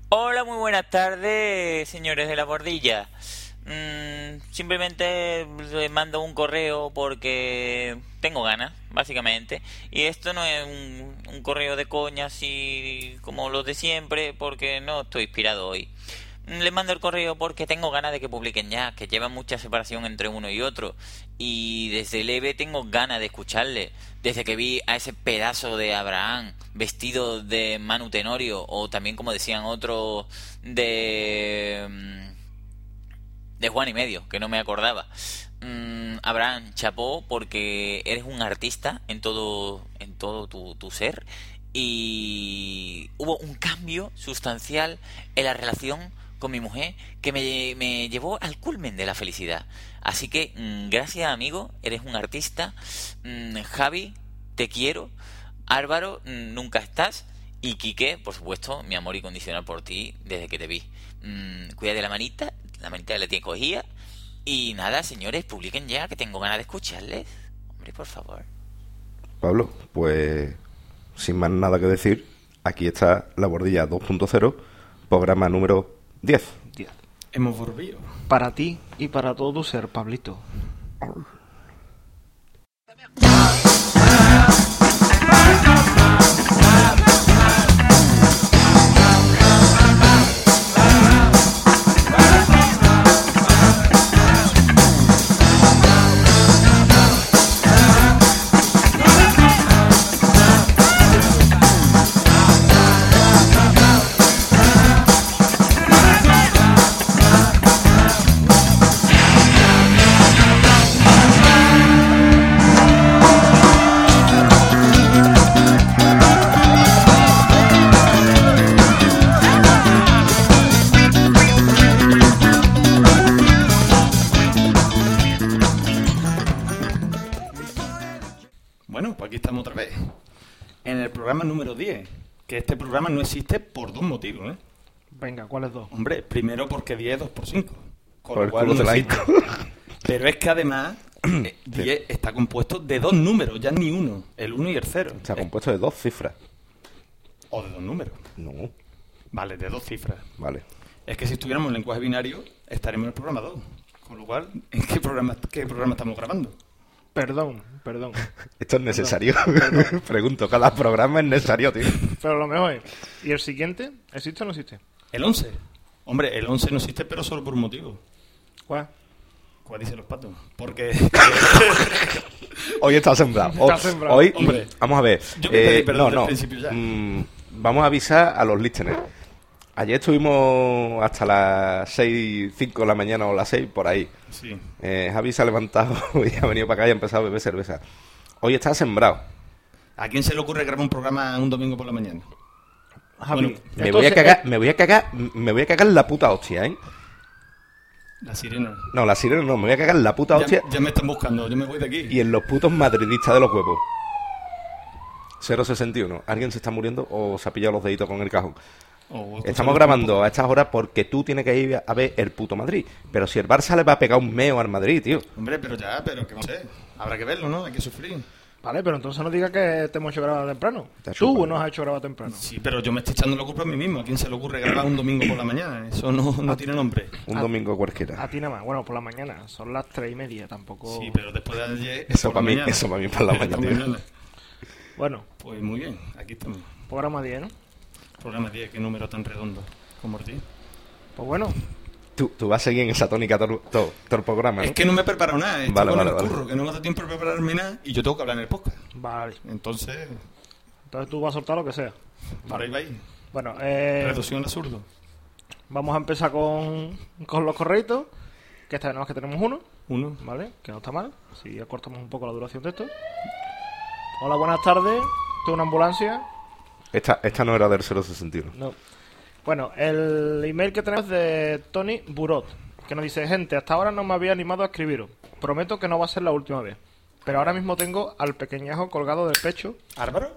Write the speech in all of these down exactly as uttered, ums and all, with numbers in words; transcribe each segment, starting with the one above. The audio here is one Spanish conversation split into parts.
Hola, muy buenas tardes, señores de la bordilla. Mm, simplemente les mando un correo porque tengo ganas, básicamente. Y esto no es un, un correo de coña así como los de siempre, porque no estoy inspirado hoy. Les mando el correo porque tengo ganas de que publiquen ya, que lleva mucha separación entre uno y otro. Y desde leve tengo ganas de escucharle. Desde que vi a ese pedazo de Abraham vestido de Manu Tenorio, o también como decían otros de... de Juan y Medio, que no me acordaba. Mm, Abraham, chapó, porque eres un artista en todo, en todo tu, tu ser. Y hubo un cambio sustancial en la relación con mi mujer que me, me llevó al culmen de la felicidad. Así que mmm, gracias, amigo, eres un artista. mmm, Javi, te quiero. Álvaro, mmm, nunca estás. Y Quique, por supuesto, mi amor incondicional por ti desde que te vi. mmm, cuida de la manita, la manita la tiene cogida. Y nada, señores, publiquen ya, que tengo ganas de escucharles. Hombre, por favor. Pablo, pues sin más nada que decir, aquí está La Bordilla dos punto cero, programa número diez. diez. Hemos volvido. Para ti y para todo tu ser, Pablito. Número diez, que este programa no existe por dos motivos, ¿eh? Venga, ¿cuáles dos? Hombre, primero porque diez es dos por cinco, con por lo cual el culo no de existe. Pero es que además eh, diez está compuesto de dos números, ya ni uno, el uno y el cero. Está compuesto de dos cifras. O de dos números. No. Vale, de dos cifras. Vale. Es que si estuviéramos en lenguaje binario, estaríamos en el programa dos. Con lo cual, ¿en qué programa, qué programa estamos grabando? Perdón, perdón. ¿Esto es necesario? Perdón, perdón. Pregunto, cada programa es necesario, tío. Pero lo mejor es, ¿y el siguiente? ¿Existe o no existe? ¿El once? Hombre, el once no existe, pero solo por un motivo. ¿Cuál? ¿Cuál dicen los patos? Porque... Hoy está sembrado. Está sembrado. Hoy, Hombre, vamos a ver. yo me pedí perdón no, desde no. el principio ya. Mm, vamos a avisar a los listeners. Ayer estuvimos hasta las seis, cinco de la mañana o las seis, por ahí. Sí. Eh, Javi se ha levantado y ha venido para acá y ha empezado a beber cerveza. Hoy está sembrado. ¿A quién se le ocurre grabar un programa un domingo por la mañana? Javi, Bueno, Me entonces, voy a cagar, eh, me voy a cagar, me voy a cagar la puta hostia, ¿eh? La sirena. No, la sirena no, me voy a cagar la puta hostia Ya, ya me están buscando, yo me voy de aquí. y en los putos madridistas de los huevos. cero sesenta y uno. ¿Alguien se está muriendo o se ha pillado los deditos con el cajón? Oh, Estamos grabando a estas horas porque tú tienes que ir a ver el puto Madrid. Pero si el Barça le va a pegar un meo al Madrid, tío. Hombre, pero ya, pero que no sé. Habrá que verlo, ¿no? Hay que sufrir. Vale, pero entonces no digas que te hemos hecho grabar temprano. Te Tú chupa. nos has hecho grabar temprano. Sí, pero yo me estoy echando la culpa a mí mismo. ¿A quién se le ocurre grabar un domingo por la mañana? Eso no, no tiene nombre. Un A- domingo cualquiera. A ti nada más. Bueno, por la mañana. Son las tres y media, tampoco... Sí, pero después de ayer... Eso por para la mí, mañana. eso para mí por la Esta mañana, tío. Bueno, Pues muy bien, aquí estamos. programa diez, ¿no? Programa diez, qué número tan redondo. Como Ortiz. Pues bueno, Tú, tú vas a seguir en esa tónica todo, todo, todo el programa, ¿no? Es que no me he preparado nada. Estoy Vale, con vale, el vale. curro, que no me da tiempo de prepararme nada y yo tengo que hablar en el podcast. vale. Entonces, Entonces tú vas a soltar lo que sea. para ahí va ahí. Bueno, eh... Reducción al absurdo. vamos a empezar con, con los correitos. Que esta vez nada más que tenemos uno, Uno. ¿vale? Que no está mal. Si acortamos un poco la duración de esto. Hola, buenas tardes. ¿Esto es una ambulancia? Esta, esta no era del cero sesenta y uno. No. Bueno, el email que tenemos es de Tony Burot, que nos dice: gente, hasta ahora no me había animado a escribiros. Prometo que no va a ser la última vez. Pero ahora mismo tengo al pequeñajo colgado del pecho. ¿Álvaro?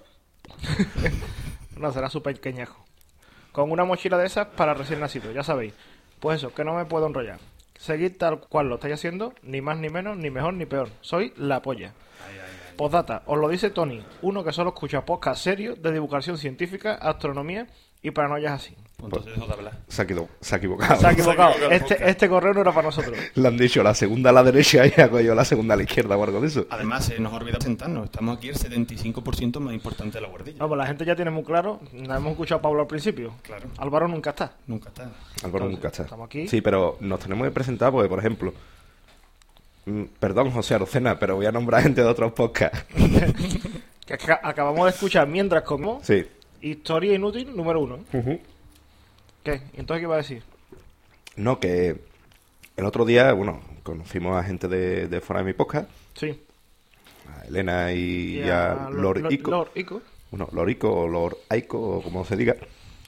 No, será su pequeñajo. Con una mochila de esas para recién nacido, ya sabéis. Pues eso, que no me puedo enrollar. Seguid tal cual lo estáis haciendo, ni más ni menos, ni mejor ni peor. Soy la polla. Postdata, os lo dice Tony, uno que solo escucha podcast serios de divulgación científica, astronomía y paranoias así. Pues entonces dejo de hablar. Se ha, equivo- se ha equivocado. Se ha equivocado. equivocado el Este, podcast. este correo no era para nosotros. Le han dicho la segunda a la derecha y ha cogido la segunda a la izquierda o algo de eso. Además, se nos olvida sentarnos. Estamos aquí el setenta y cinco por ciento más importante de la guardilla. Vamos, la gente ya tiene muy claro. La hemos escuchado a Pablo al principio. Claro. Álvaro nunca está. Nunca está. Álvaro Entonces, nunca está. estamos aquí. Sí, pero nos tenemos que presentar porque, por ejemplo, mm, perdón, José Arocena, pero voy a nombrar gente de otros podcasts. Que ac- acabamos de escuchar mientras comemos Sí. Historia Inútil número uno. ¿Qué? ¿Y entonces qué iba a decir? No, que el otro día, bueno, conocimos a gente de, de fuera de mi podcast, Sí. a Elena y, y a a Lord- Lord Ico. Lord Ico. Bueno, Lorico o Lord Aiko, o como se diga.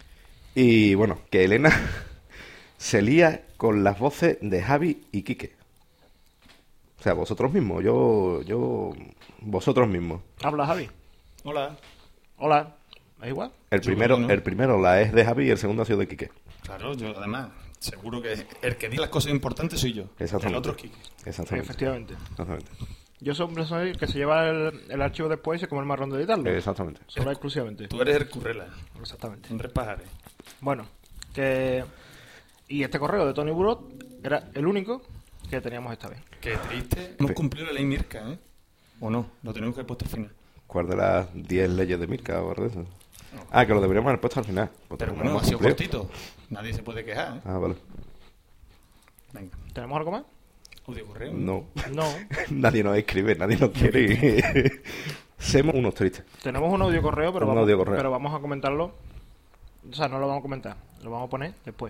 Y bueno, que Elena se lía con las voces de Javi y Quique. O sea, vosotros mismos, yo, yo, vosotros mismos. Habla, Javi. Hola. Hola. ¿Es igual? El Yo primero, creo que no. el primero la es de Javi y el segundo ha sido de Quique. Claro, yo además, seguro que el que dice las cosas importantes soy yo. Exactamente. El otro es Kike. Exactamente. Efectivamente. Exactamente. Yo soy soy el que se lleva el, el archivo después y se come el marrón de editarlo. Exactamente. Solo exclusivamente. Tú eres el currela. Exactamente. Un repajare. Bueno, que... Y este correo de Tony Burot era el único que teníamos esta vez. Qué triste. Hemos cumplido la ley Mirka, ¿eh? ¿O no? Lo tenemos que haber puesto al final. ¿Cuál de las diez leyes de Mirka o algo de eso? Ah, que lo deberíamos haber puesto al final. Pues Pero no bueno, hemos ha sido cumplido. cortito. Nadie se puede quejar, ¿eh? Ah, vale. Venga. ¿Tenemos algo más? Audio correo. No. No. Nadie nos escribe, nadie nos quiere y... Somos unos tristes. Tenemos un audio correo, pero, Un vamos, audio correo. pero vamos a comentarlo. O sea, no lo vamos a comentar. Lo vamos a poner después.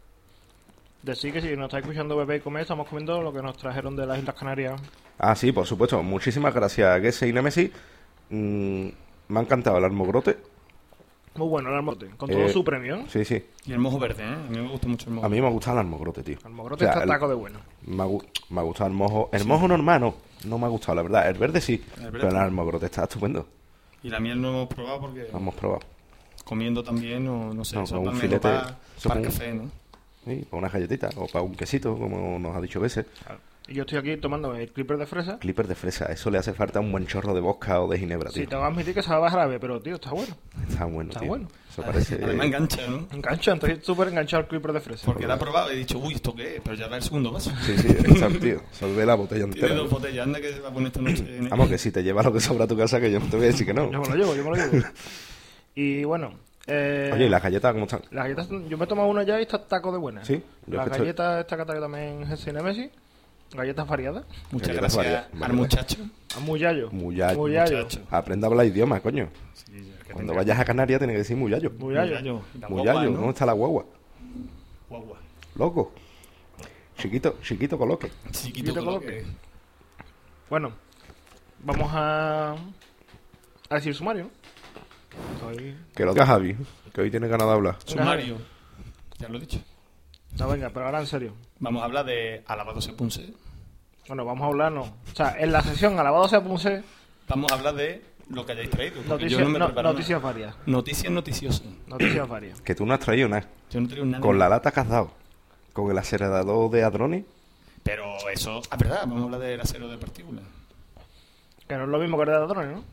Decir que si nos está escuchando Bebé y Comer, estamos comiendo lo que nos trajeron de las Islas Canarias. Ah, sí, por supuesto. Muchísimas gracias a Gese y Nemesis. Mm, me ha encantado el almogrote. Muy bueno el almogrote, con todo Eh, su premio. Sí, sí. Y el mojo verde, ¿eh? A mí me gusta mucho el mojo. A mí me ha gustado el almogrote, tío. El almogrote O sea, está el- taco de bueno. Me ha, gu- me ha gustado el mojo. El mojo normal no. No me ha gustado, la verdad. El verde sí. El verde pero el está- almogrote está estupendo. Y la miel no hemos probado porque Lo hemos probado. comiendo también, o no sé, No, eso con un también filete, para, eso para con- café, ¿no? Sí, para unas galletitas o para un quesito, como nos ha dicho Gese. Y yo estoy aquí tomando el clipper de fresa. Clipper de fresa. Eso le hace falta un buen chorro de vodka o de ginebra, tío. Sí, te voy a admitir que sabe a jarabe, pero tío, está bueno. Está bueno, Está tío. bueno. Eso parece... Además engancha, ¿no? Engancha, estoy súper enganchado al clipper de fresa. Porque la he probado y he dicho, uy, ¿esto qué es? Pero ya va el segundo vaso. Sí, sí, exacto, tío. Solvé la botella Tiene entera. dos botellas, anda que se va a poner esta noche en Vamos, que si te llevas lo que sobra a tu casa, que yo no te voy a decir que no. Yo me lo llevo, yo me lo llevo. Y bueno, eh, Oye, ¿y las galletas cómo están? las galletas, yo me he tomado una ya y está taco de buena. Sí, yo Las es que estoy- galletas, esta que trae también Jesús Nemesis, galletas variadas. Muchas Galletas gracias varias, al vale. muchacho. A Muyallo. Muyallo. Muyallo. Muchacho. Aprenda a hablar idioma, coño. Sí, ya, que Cuando tenga- vayas a Canarias tienes que decir muyallo. Muyallo. Muyallo. La Muyallo, guagua, ¿dónde ¿no? está la guagua? Guagua. Loco. Chiquito, chiquito coloque. Chiquito Chiquito coloque. coloque. Bueno, vamos a, a decir sumario, ¿no? Hoy- Que lo diga Javi, que hoy tiene ganas de hablar. Sumario. Ya lo he dicho. No, venga, pero ahora en serio. Vamos a hablar de Alabado se Punce. Bueno, vamos a hablar, no. O sea, en la sesión Alabado sea Punce, Vamos a hablar de lo que hayáis traído. porque noticias, yo no me he no- preparado noticias nada. varias. Noticias noticiosas. Noticias varias. Que tú no has traído nada. Yo no traigo nada. Con la lata que has dado. Con el acelerador de hadrones. Pero eso, es verdad, vamos a hablar del acero de partículas. Que no es lo mismo que el de ladrones, ¿no?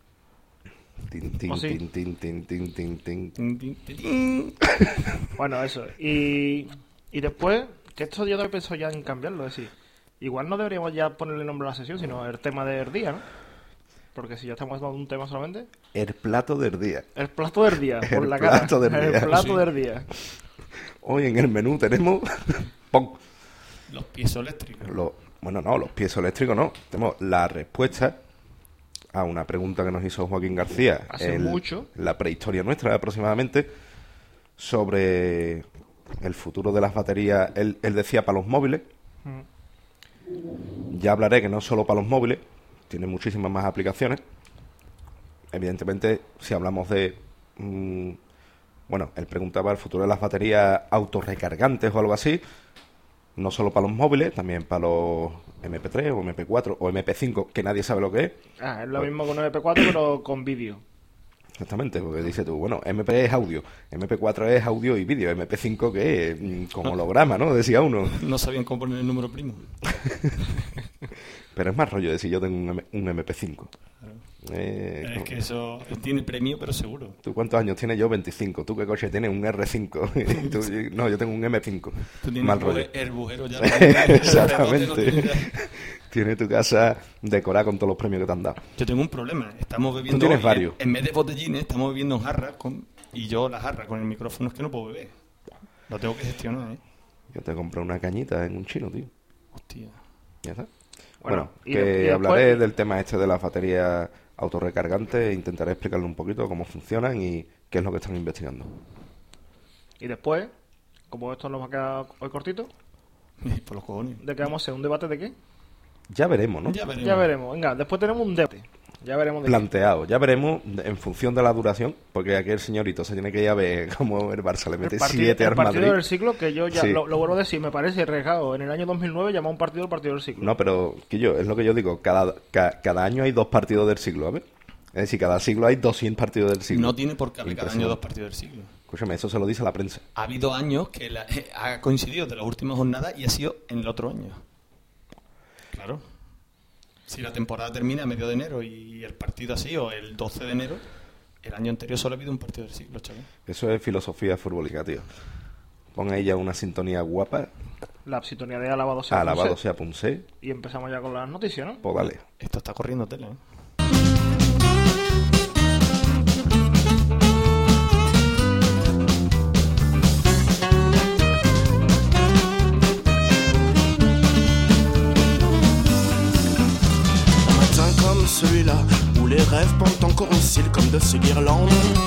Tin, tin, ¿O sí? tin, tin, tin, tin, tin, tin. Tin, tin, tin, tin. Bueno, eso. Y, y después, que esto yo también pensado ya en cambiarlo, es decir, igual no deberíamos ya ponerle nombre a la sesión, sino el tema del día, ¿no? Porque si ya estamos hablando de un tema solamente, El plato del día. el plato del día, por El la cara. plato del el día. plato Sí. del día. Hoy en el menú tenemos... ¡pum! Los pisos eléctricos. Los- bueno, no, los pies eléctricos no. Tenemos la respuesta a una pregunta que nos hizo Joaquín García Hace en mucho. la prehistoria nuestra aproximadamente sobre el futuro de las baterías. Él, él decía para los móviles. Mm. Ya hablaré que no solo para los móviles, tiene muchísimas más aplicaciones. Evidentemente, si hablamos de... mm, bueno, él preguntaba el futuro de las baterías autorrecargantes o algo así. No solo para los móviles, también para los eme pe tres o eme pe cuatro o eme pe cinco, que nadie sabe lo que es. Ah, es lo mismo que un eme pe cuatro, pero con vídeo. Exactamente, porque dice tú, bueno, eme pe es audio, eme pe cuatro es audio y vídeo, eme pe cinco que es mm, como holograma, ¿no? Decía uno. No sabían cómo poner el número primo. Pero es más rollo decir yo tengo un, M- un eme pe cinco. Eh, Es que eso tiene premio, pero seguro. ¿Tú cuántos años tienes? Yo veinticinco. ¿Tú qué coche tienes? Un erre cinco. Tú- no, yo tengo un eme cinco. Tú tienes Mal el rollo. buje- el bujero ya. Exactamente. Tiene tu casa decorada con todos los premios que te han dado. Yo tengo un problema. Estamos bebiendo. Tú tienes hoy, varios. En, en vez de botellines, estamos bebiendo en jarras. Con, y yo la jarra con el micrófono es que no puedo beber. Lo tengo que gestionar, ¿eh? Yo te compré una cañita en un chino, tío. Hostia. Ya está. Bueno, Bueno, y que de- y después- hablaré del tema este de las baterías autorrecargantes e intentaré explicarle un poquito cómo funcionan y qué es lo que están investigando. Y después, como esto nos va a quedar hoy cortito, Por los cojones. ¿de qué vamos a hacer? ¿Un debate de qué? Ya veremos, ¿no? Ya veremos. Ya veremos. Venga, después tenemos un debate. Ya veremos de qué. Planteado. Ya veremos en función de la duración, porque aquí el señorito se tiene que ir a ver cómo el Barça le mete El partido, siete el al partido Madrid. del siglo, que yo ya Sí. lo, lo vuelvo a decir, me parece arriesgado. En el año dos mil nueve llamó un partido el partido del siglo. No, pero que yo, es lo que yo digo, cada, ca- cada año hay dos partidos del siglo, ¿a ver? Es decir, cada siglo hay doscientos partidos del siglo. No tiene por qué haber cada año Impresionante. dos partidos del siglo. Escúchame, eso se lo dice la prensa. Ha habido años que la- eh, ha coincidido de las últimas jornadas y ha sido en el otro año. Claro. Si la temporada termina a medio de enero y el partido así, o el doce de enero, el año anterior solo ha habido un partido del siglo, chaval. Eso es filosofía futbolística, tío. Pon ahí ya una sintonía guapa, La sintonía de Alabado sea alabado Ponce. sea Punce, Y empezamos ya con las noticias, ¿no? pues dale. Esto está corriendo tela, ¿eh? Un matin comme celui-là, où les rêves pendent encore au cil comme de ces guirlandes.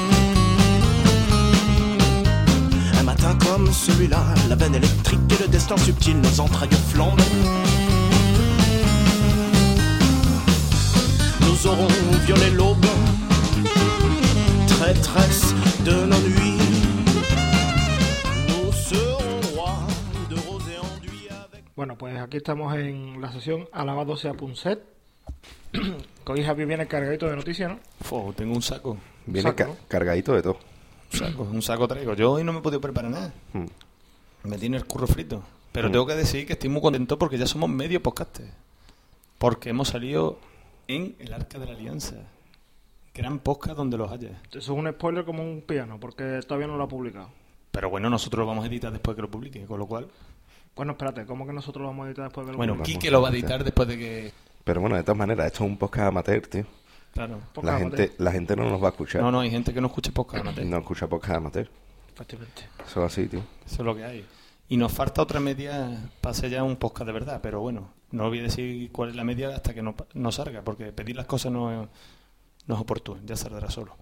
Un matin comme celui-là, la veine électrique et le destin subtil, nos entrailles flambent. Nous aurons violé l'aube, traîtresse de nos nuits. Nous serons rois de rose et enduit avec... Bueno, pues aquí estamos en la sesión Alabado sea Punset. Que hoy Javi viene cargadito de noticias, ¿no? Fo, tengo un saco. Viene Saco, ca- ¿no? cargadito de todo. Un saco, un saco traigo. Yo hoy no me he podido preparar nada. Mm. Me tiene el curro frito. Pero Mm. tengo que decir que estoy muy contento porque ya somos medio podcastes. Porque hemos salido en el Arca de la Alianza. Gran podcast donde los haya. Eso es un spoiler como un piano, porque todavía no lo ha publicado. Pero bueno, nosotros lo vamos a editar después que lo publique, con lo cual... Bueno, espérate, ¿cómo que nosotros lo vamos a editar después de lo Bueno, vamos Quique a lo va a editar. editar después de que... Pero bueno, de todas maneras, esto es un podcast amateur, tío. Claro. Poca La amateur. gente, la gente no nos va a escuchar. No, no, hay gente que no escucha podcast, amateur. No escucha podcast amateur. Efectivamente. Eso es así, tío. Eso es lo que hay. Y nos falta otra media para ser ya un podcast de verdad, pero bueno, no voy a decir cuál es la media hasta que no, no salga, porque pedir las cosas no es, no es oportuno, ya saldrá solo.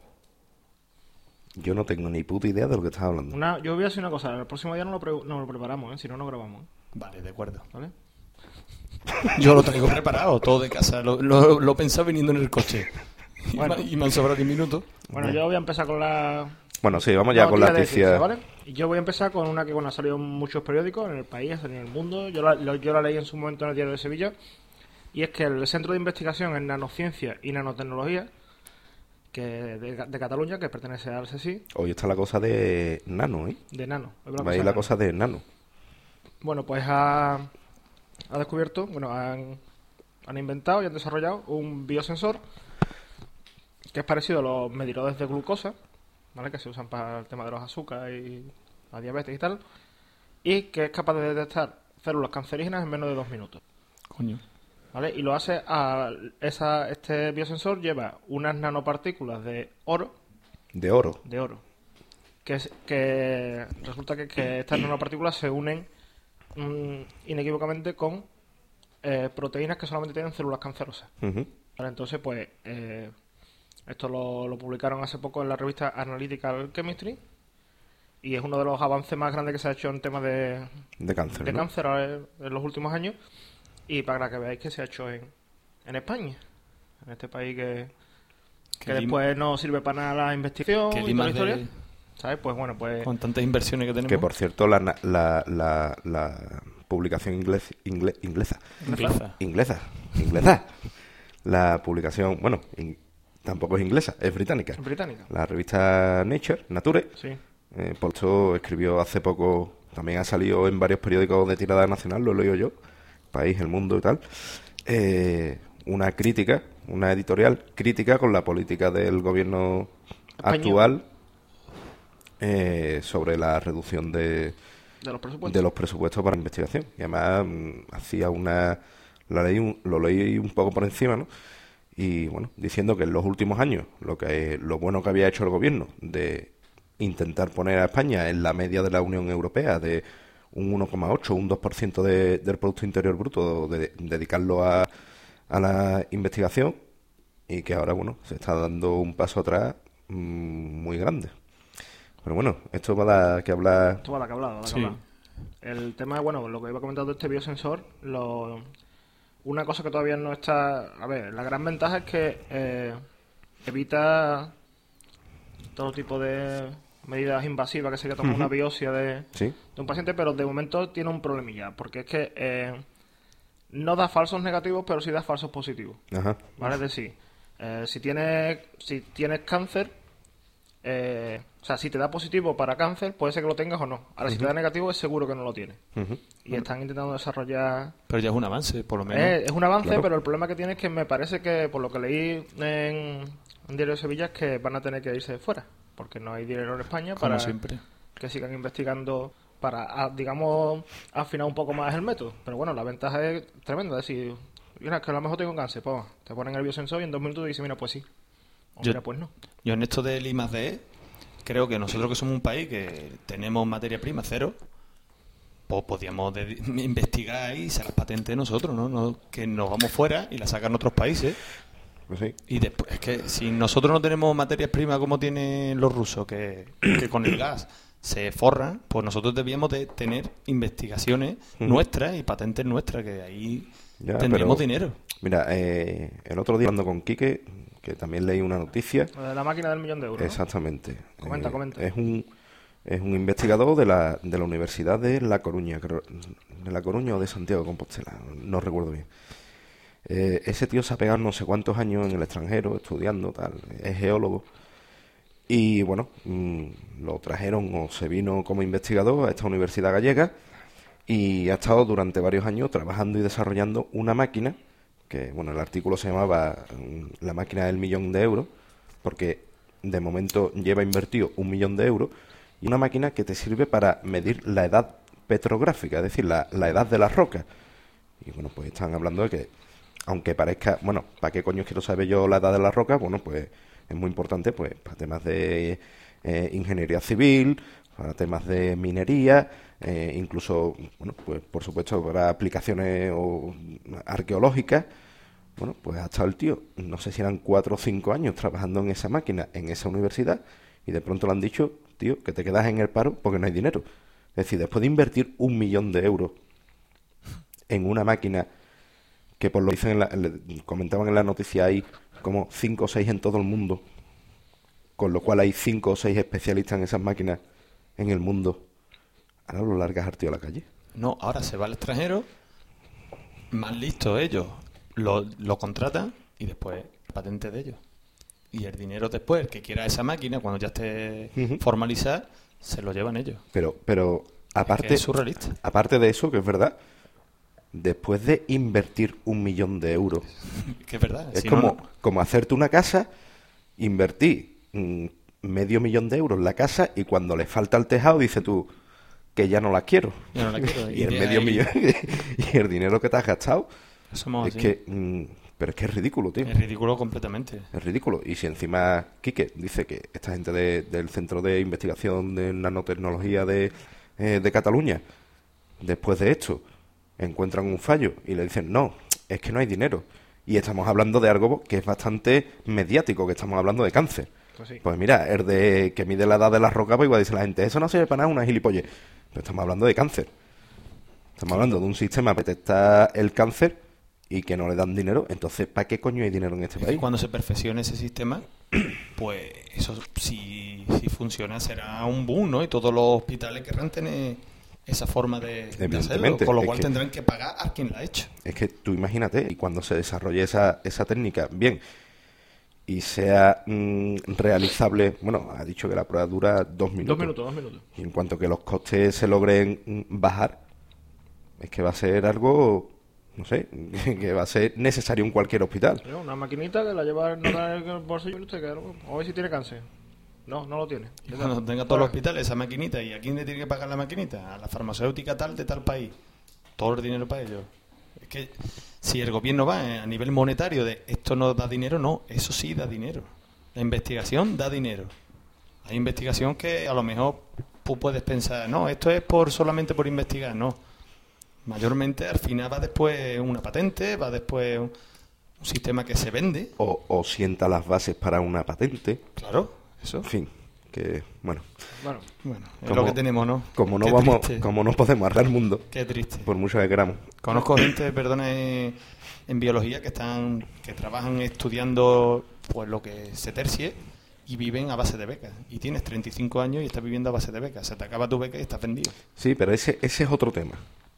Yo no tengo ni puta idea de lo que estás hablando. Una, yo voy a decir una cosa, el próximo día no lo, pre- no lo preparamos, ¿eh? Si no, no grabamos, ¿eh? Vale, de acuerdo. ¿Vale? Yo lo traigo preparado, todo de casa, lo, lo, lo pensaba viniendo en el coche. Y, Bueno. me, y me han sobrado diez minutos. Bueno, yo voy a empezar con la... Bueno, sí, vamos ya con la noticia noticia. ¿vale? Y yo voy a empezar con una que bueno, ha salido en muchos periódicos, en el país, en el mundo. Yo la, lo- yo la leí en su momento en el Diario de Sevilla. Y es que el Centro de Investigación en Nanociencia y Nanotecnología, que de, de Cataluña, que pertenece al C S I, Hoy está la cosa de nano, ¿eh? de Nano. Hoy Va a cosa ir de la nano. cosa de nano. Bueno, pues ha, ha descubierto, bueno, han, han inventado y han desarrollado un biosensor que es parecido a los medidores de glucosa, ¿vale? Que se usan para el tema de los azúcares y la diabetes y tal, y que es capaz de detectar células cancerígenas en menos de dos minutos, Coño. ¿vale? Y lo hace a esa, este biosensor lleva unas nanopartículas de oro, De oro. de oro, que, es, que resulta que, que estas nanopartículas se unen mm, inequívocamente con eh, proteínas que solamente tienen células cancerosas. Ujú. Vale, entonces, pues, eh, esto lo, lo publicaron hace poco en la revista Analytical Chemistry y es uno de los avances más grandes que se ha hecho en temas de, De cáncer, de ¿no? cáncer eh, en los últimos años y para que veáis que se ha hecho en, en España, en este país que, que Que lim- después no sirve para nada la investigación Que y toda limas la historia. de- ¿Sabes? Pues bueno, pues... Con tantas inversiones que tenemos. Que por cierto, la, na- la, la, la publicación inglés, ingle- inglesa. Inglesa. Inglesa. Inglesa. La publicación, bueno, in- tampoco es inglesa, es británica. británica. La revista Nature, Nature, Sí. eh, por eso escribió hace poco, también ha salido en varios periódicos de tirada nacional, lo he leído yo, País, El Mundo y tal, eh, una crítica una editorial crítica con la política del gobierno Español. actual eh, sobre la reducción de, De los presupuestos. de los presupuestos para investigación. Y además mm, hacía una... La leí un- lo leí un poco por encima, ¿no? Y bueno, diciendo que en los últimos años lo que lo bueno que había hecho el gobierno de intentar poner a España en la media de la Unión Europea de un uno coma ocho, un dos por ciento de, del Producto Interior Bruto, de, dedicarlo a, a la investigación, y que ahora, bueno, se está dando un paso atrás mmm, muy grande. Pero bueno, esto va a dar que hablar. Esto va a dar que hablar, va a dar que Sí. hablar. El tema, bueno, lo que iba comentando de este biosensor, lo, una cosa que todavía no está... A ver, la gran ventaja es que eh, evita todo tipo de medidas invasivas que sería tomar una biopsia de, Sí, de un paciente, pero de momento tiene un problemilla, porque es que eh, no da falsos negativos, pero sí da falsos positivos. ajá. ¿Vale? Es decir, eh, si tienes si tienes cáncer, eh, o sea, si te da positivo para cáncer, puede ser que lo tengas o no. Ahora, si te da negativo, es seguro que no lo tienes. Ujú. Y están intentando desarrollar... Pero ya es un avance, por lo menos. Eh, es un avance, Claro. pero el problema que tiene es que me parece que, por lo que leí en, en Diario de Sevilla, es que van a tener que irse fuera, porque no hay dinero en España como para siempre. que sigan investigando para, a- digamos, afinar un poco más el método. Pero bueno, la ventaja es tremenda. Es decir, mira, que a lo mejor tengo cáncer, pues te ponen el biosensor y en dos minutos te dicen, mira, pues sí. O Yo- mira, pues no. Yo en esto del I más D, creo que nosotros que somos un país que tenemos materia prima cero, pues podíamos de- investigar y se las patente nosotros, ¿no? No- Que nos vamos fuera y las sacan otros países. Pues sí. Y después, es que si nosotros no tenemos materias primas como tienen los rusos, que, que con el gas se forran, pues nosotros debíamos de tener investigaciones Ujú. nuestras y patentes nuestras, que ahí Ya, tendremos pero- dinero. Mira, eh, el otro día hablando con Quique, que también leí una noticia. Lo de la máquina del millón de euros, ¿no? Exactamente. Comenta, Eh, comenta. Es un, es un investigador de la, de la Universidad de La Coruña, creo, de La Coruña o de Santiago de Compostela, no recuerdo bien. Eh, ese tío se ha pegado no sé cuántos años en el extranjero estudiando, tal, es geólogo. Y bueno, mm, lo trajeron o se vino como investigador a esta universidad gallega y ha estado durante varios años trabajando y desarrollando una máquina que, bueno, el artículo se llamaba mm, la máquina del millón de euros, porque de momento lleva invertido un millón de euros, y una máquina que te sirve para medir la edad petrográfica, es decir, la, la edad de las rocas. Y bueno, pues están hablando de que, aunque parezca, bueno, ¿para qué coño quiero saber yo la edad de las rocas? Bueno, pues es muy importante, pues, para temas de eh, ingeniería civil, para temas de minería, eh, incluso, bueno, pues por supuesto para aplicaciones o, arqueológicas. Bueno, pues ha estado el tío, no sé si eran cuatro o cinco años trabajando en esa máquina, en esa universidad, y de pronto le han dicho, tío, que te quedas en el paro porque no hay dinero. Es decir, después de invertir un millón de euros en una máquina que, por lo que dicen en la- le- comentaban en la noticia, hay como cinco o seis en todo el mundo, con lo cual hay cinco o seis especialistas en esas máquinas en el mundo. Ahora lo largas al tío a la calle. No, ahora se va al extranjero, más listos ellos, lo, lo contratan y después patente de ellos. Y el dinero después, el que quiera esa máquina, cuando ya esté Ujú. formalizada, se lo llevan ellos. Pero, pero aparte, Que es surrealista. aparte de eso, que es verdad, después de invertir un millón de euros, Que es verdad. es si no, como, no. como hacerte una casa, invertir mm, medio millón de euros en la casa, y cuando le falta el tejado dices tú que ya no la quiero. Yo no la quiero. Y el de medio ahí- millón y el dinero que te has gastado, Somos es así. que mm, pero es que es ridículo, tío. Es ridículo completamente. Es ridículo. Y si encima Quique dice que esta gente de- del Centro de Investigación de Nanotecnología de, eh, de Cataluña, después de esto, encuentran un fallo y le dicen, no, es que no hay dinero. Y estamos hablando de algo que es bastante mediático, que estamos hablando de cáncer. Pues sí. Pues mira, el de que mide la edad de las rocas, pues igual dice la gente, eso no sirve para nada, una gilipollez. Pero estamos hablando de cáncer. Estamos hablando de un sistema que detecta el cáncer y que no le dan dinero. Entonces, ¿para qué coño hay dinero en este Es que país? cuando se perfeccione ese sistema, pues eso, si, si funciona, será un boom, ¿no? Y todos los hospitales querrán tener esa forma de, de hacerlo. Evidentemente, Con lo es cual que- tendrán que pagar a quien la ha hecho. Es que tú imagínate, y cuando se desarrolle esa, esa técnica bien y sea mm, realizable, bueno, ha dicho que la prueba dura dos minutos. Dos minutos, dos minutos. Y en cuanto que los costes se logren mm, bajar, es que va a ser algo no sé, que va a ser necesario en cualquier hospital. Yo, una maquinita que la lleva en el bolsillo y usted queda, a ver si tiene cáncer. No, no lo tiene. Y cuando tenga todos los hospitales esa maquinita, ¿y a quién le tiene que pagar la maquinita? A la farmacéutica tal de tal país. Todo el dinero para ellos. Es que si el gobierno va eh, a nivel monetario de esto no da dinero, no, eso sí da dinero. La investigación da dinero. Hay investigación que a lo mejor tú puedes pensar, no, esto es por solamente por investigar, no. Mayormente al final va después una patente, va después un, un sistema que se vende. O, o sienta las bases para una patente. Claro, eso. En fin, que bueno. Bueno, Bueno, es Como- lo que tenemos, ¿no? Como no Qué vamos, triste. como no podemos arreglar el mundo, Qué triste. por mucho que queramos. Conozco gente, perdona, eh, en biología que están que trabajan estudiando pues lo que se tercie y viven a base de becas. Y tienes treinta y cinco años y estás viviendo a base de becas. Se te acaba tu beca y estás vendido. Sí, pero ese, ese es otro tema.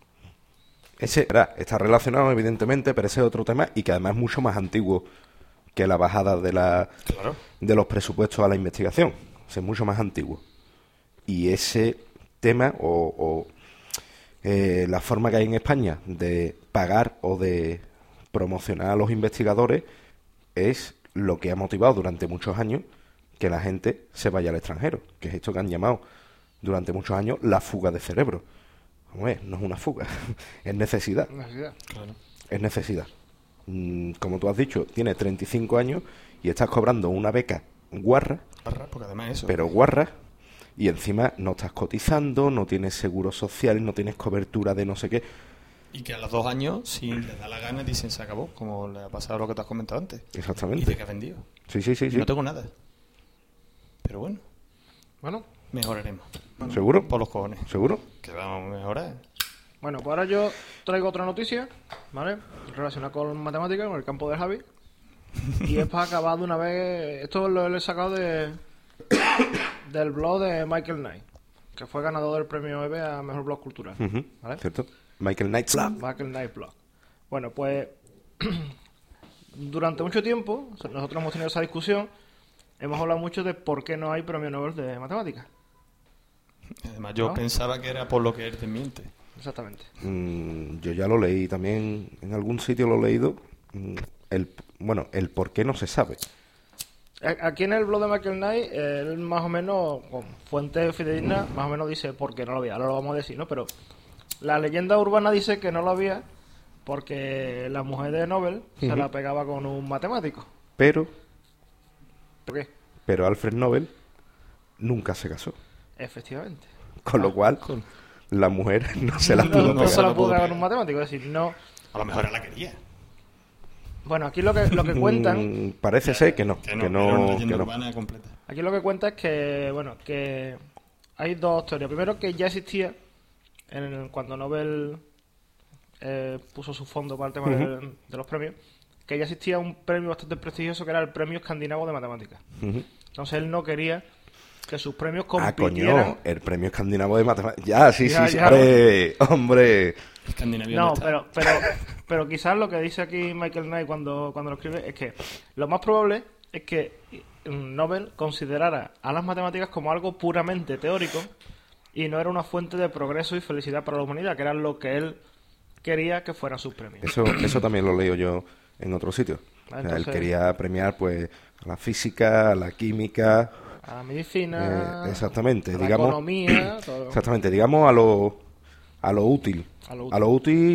Ese verá, está relacionado, evidentemente, pero ese es otro tema y que además es mucho más antiguo que la bajada de, la, Claro. de los presupuestos a la investigación. O sea, es mucho más antiguo. Y ese tema, o, o, eh, la forma que hay en España de pagar o de promocionar a los investigadores, es lo que ha motivado durante muchos años que la gente se vaya al extranjero, que es esto que han llamado durante muchos años la fuga de cerebro. Vamos a ver, no es una fuga, es necesidad, necesidad. Claro. es necesidad. Mm, como tú has dicho, tienes treinta y cinco años y estás cobrando una beca guarra, Barra, porque además eso. pero guarra, y encima no estás cotizando, no tienes seguro social, no tienes cobertura de no sé qué. Y que a los dos años, si les da la gana, dicen se acabó, como le ha pasado lo que te has comentado antes. Y Exactamente. dice que has vendido. Sí, sí, sí, Y sí. no tengo nada. Pero bueno, Bueno, mejoraremos. ¿Seguro? Por los cojones. ¿Seguro? Que vamos a mejorar. bueno, pues ahora yo traigo otra noticia, ¿vale? Relacionada con matemáticas, con el campo de Javi. Y es para acabar de una vez. Esto lo he sacado de del blog de Michael Knight, que fue ganador del premio E B A a Mejor Blog Cultural. Ujú, ¿Vale? ¿Cierto? Michael Knight Blog. Michael Knight Blog. Bueno, pues durante mucho tiempo nosotros hemos tenido esa discusión. Hemos hablado mucho de por qué no hay premio Nobel de matemáticas. Además, yo ¿No? pensaba que era por lo que él te miente. Exactamente. Mm, yo ya lo leí también, en algún sitio lo he leído. Mm, el, bueno, el por qué no se sabe. A- Aquí en el blog de Michael Knight, eh, él más o menos, con fuente fidedigna, más o menos dice por qué no lo había. Ahora lo vamos a decir, ¿no? Pero la leyenda urbana dice que no lo había porque la mujer de Nobel se Ujú. la pegaba con un matemático. Pero, ¿Por qué? pero Alfred Nobel nunca se casó. Efectivamente. Con lo cual, la mujer no se la No, pudo no pegar. se la la pudo pudo pegar pegar. con un matemático. Es decir, no... A lo mejor él la quería. Bueno, aquí lo que, lo que cuentan... Mm, parece ser que no. Que Que no, que no, era una que leyenda no. urbana completa. Aquí lo que cuenta es que, bueno, que hay dos teorías. Primero, que ya existía en el- cuando Nobel eh, puso su fondo para el tema de, de los premios, que ya existía un premio bastante prestigioso que era el Premio Escandinavo de Matemáticas. Ujú. Entonces él no quería que sus premios Ah, compitieran... coño, el premio escandinavo de matemáticas. Ya, sí, Ya, sí, sí. ya. Hombre, hombre. Escandinavia No, está. pero, pero, pero quizás lo que dice aquí Michael Knight cuando, cuando lo escribe es que lo más probable es que Nobel considerara a las matemáticas como algo puramente teórico y no era una fuente de progreso y felicidad para la humanidad, que era lo que él quería que fueran sus premios. Eso, eso también lo leo yo en otro sitio. Ah, O sea, él entonces- quería premiar pues a la física, a la química, A la medicina, eh, exactamente, a la digamos, economía, todo. exactamente, digamos a lo a lo útil, A lo a lo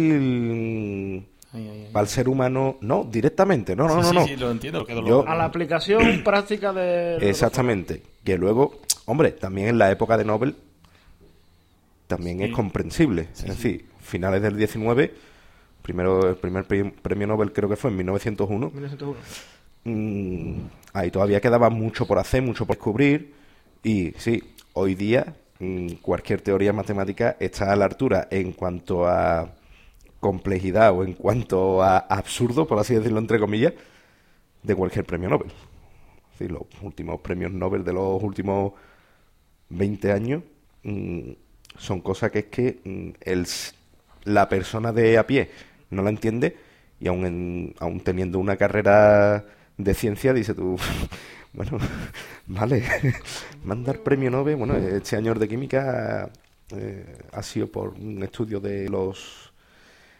útil Ay, ay, ay. para el ser humano, no directamente, no, no, Sí, no, sí, no. sí, lo entiendo. Que Yo- A la aplicación práctica de... Exactamente, que luego, hombre, también en la época de Nobel también Sí. es comprensible, Sí, es sí. decir, finales del diecinueve, primero el primer pre- premio Nobel creo que fue en mil novecientos uno. mil novecientos uno. Mm, ahí todavía quedaba mucho por hacer, mucho por descubrir. Y sí, hoy día mm, cualquier teoría matemática está a la altura en cuanto a complejidad o en cuanto a absurdo, por así decirlo entre comillas, de cualquier premio Nobel. Sí, los últimos premios Nobel de los últimos veinte años mm, son cosas que es que mm, el, s- la persona de a pie no la entiende y aún, en- aún teniendo una carrera de ciencia dice tú, bueno, vale, mandar premio Nobel, bueno, este año de química eh, ha sido por un estudio de los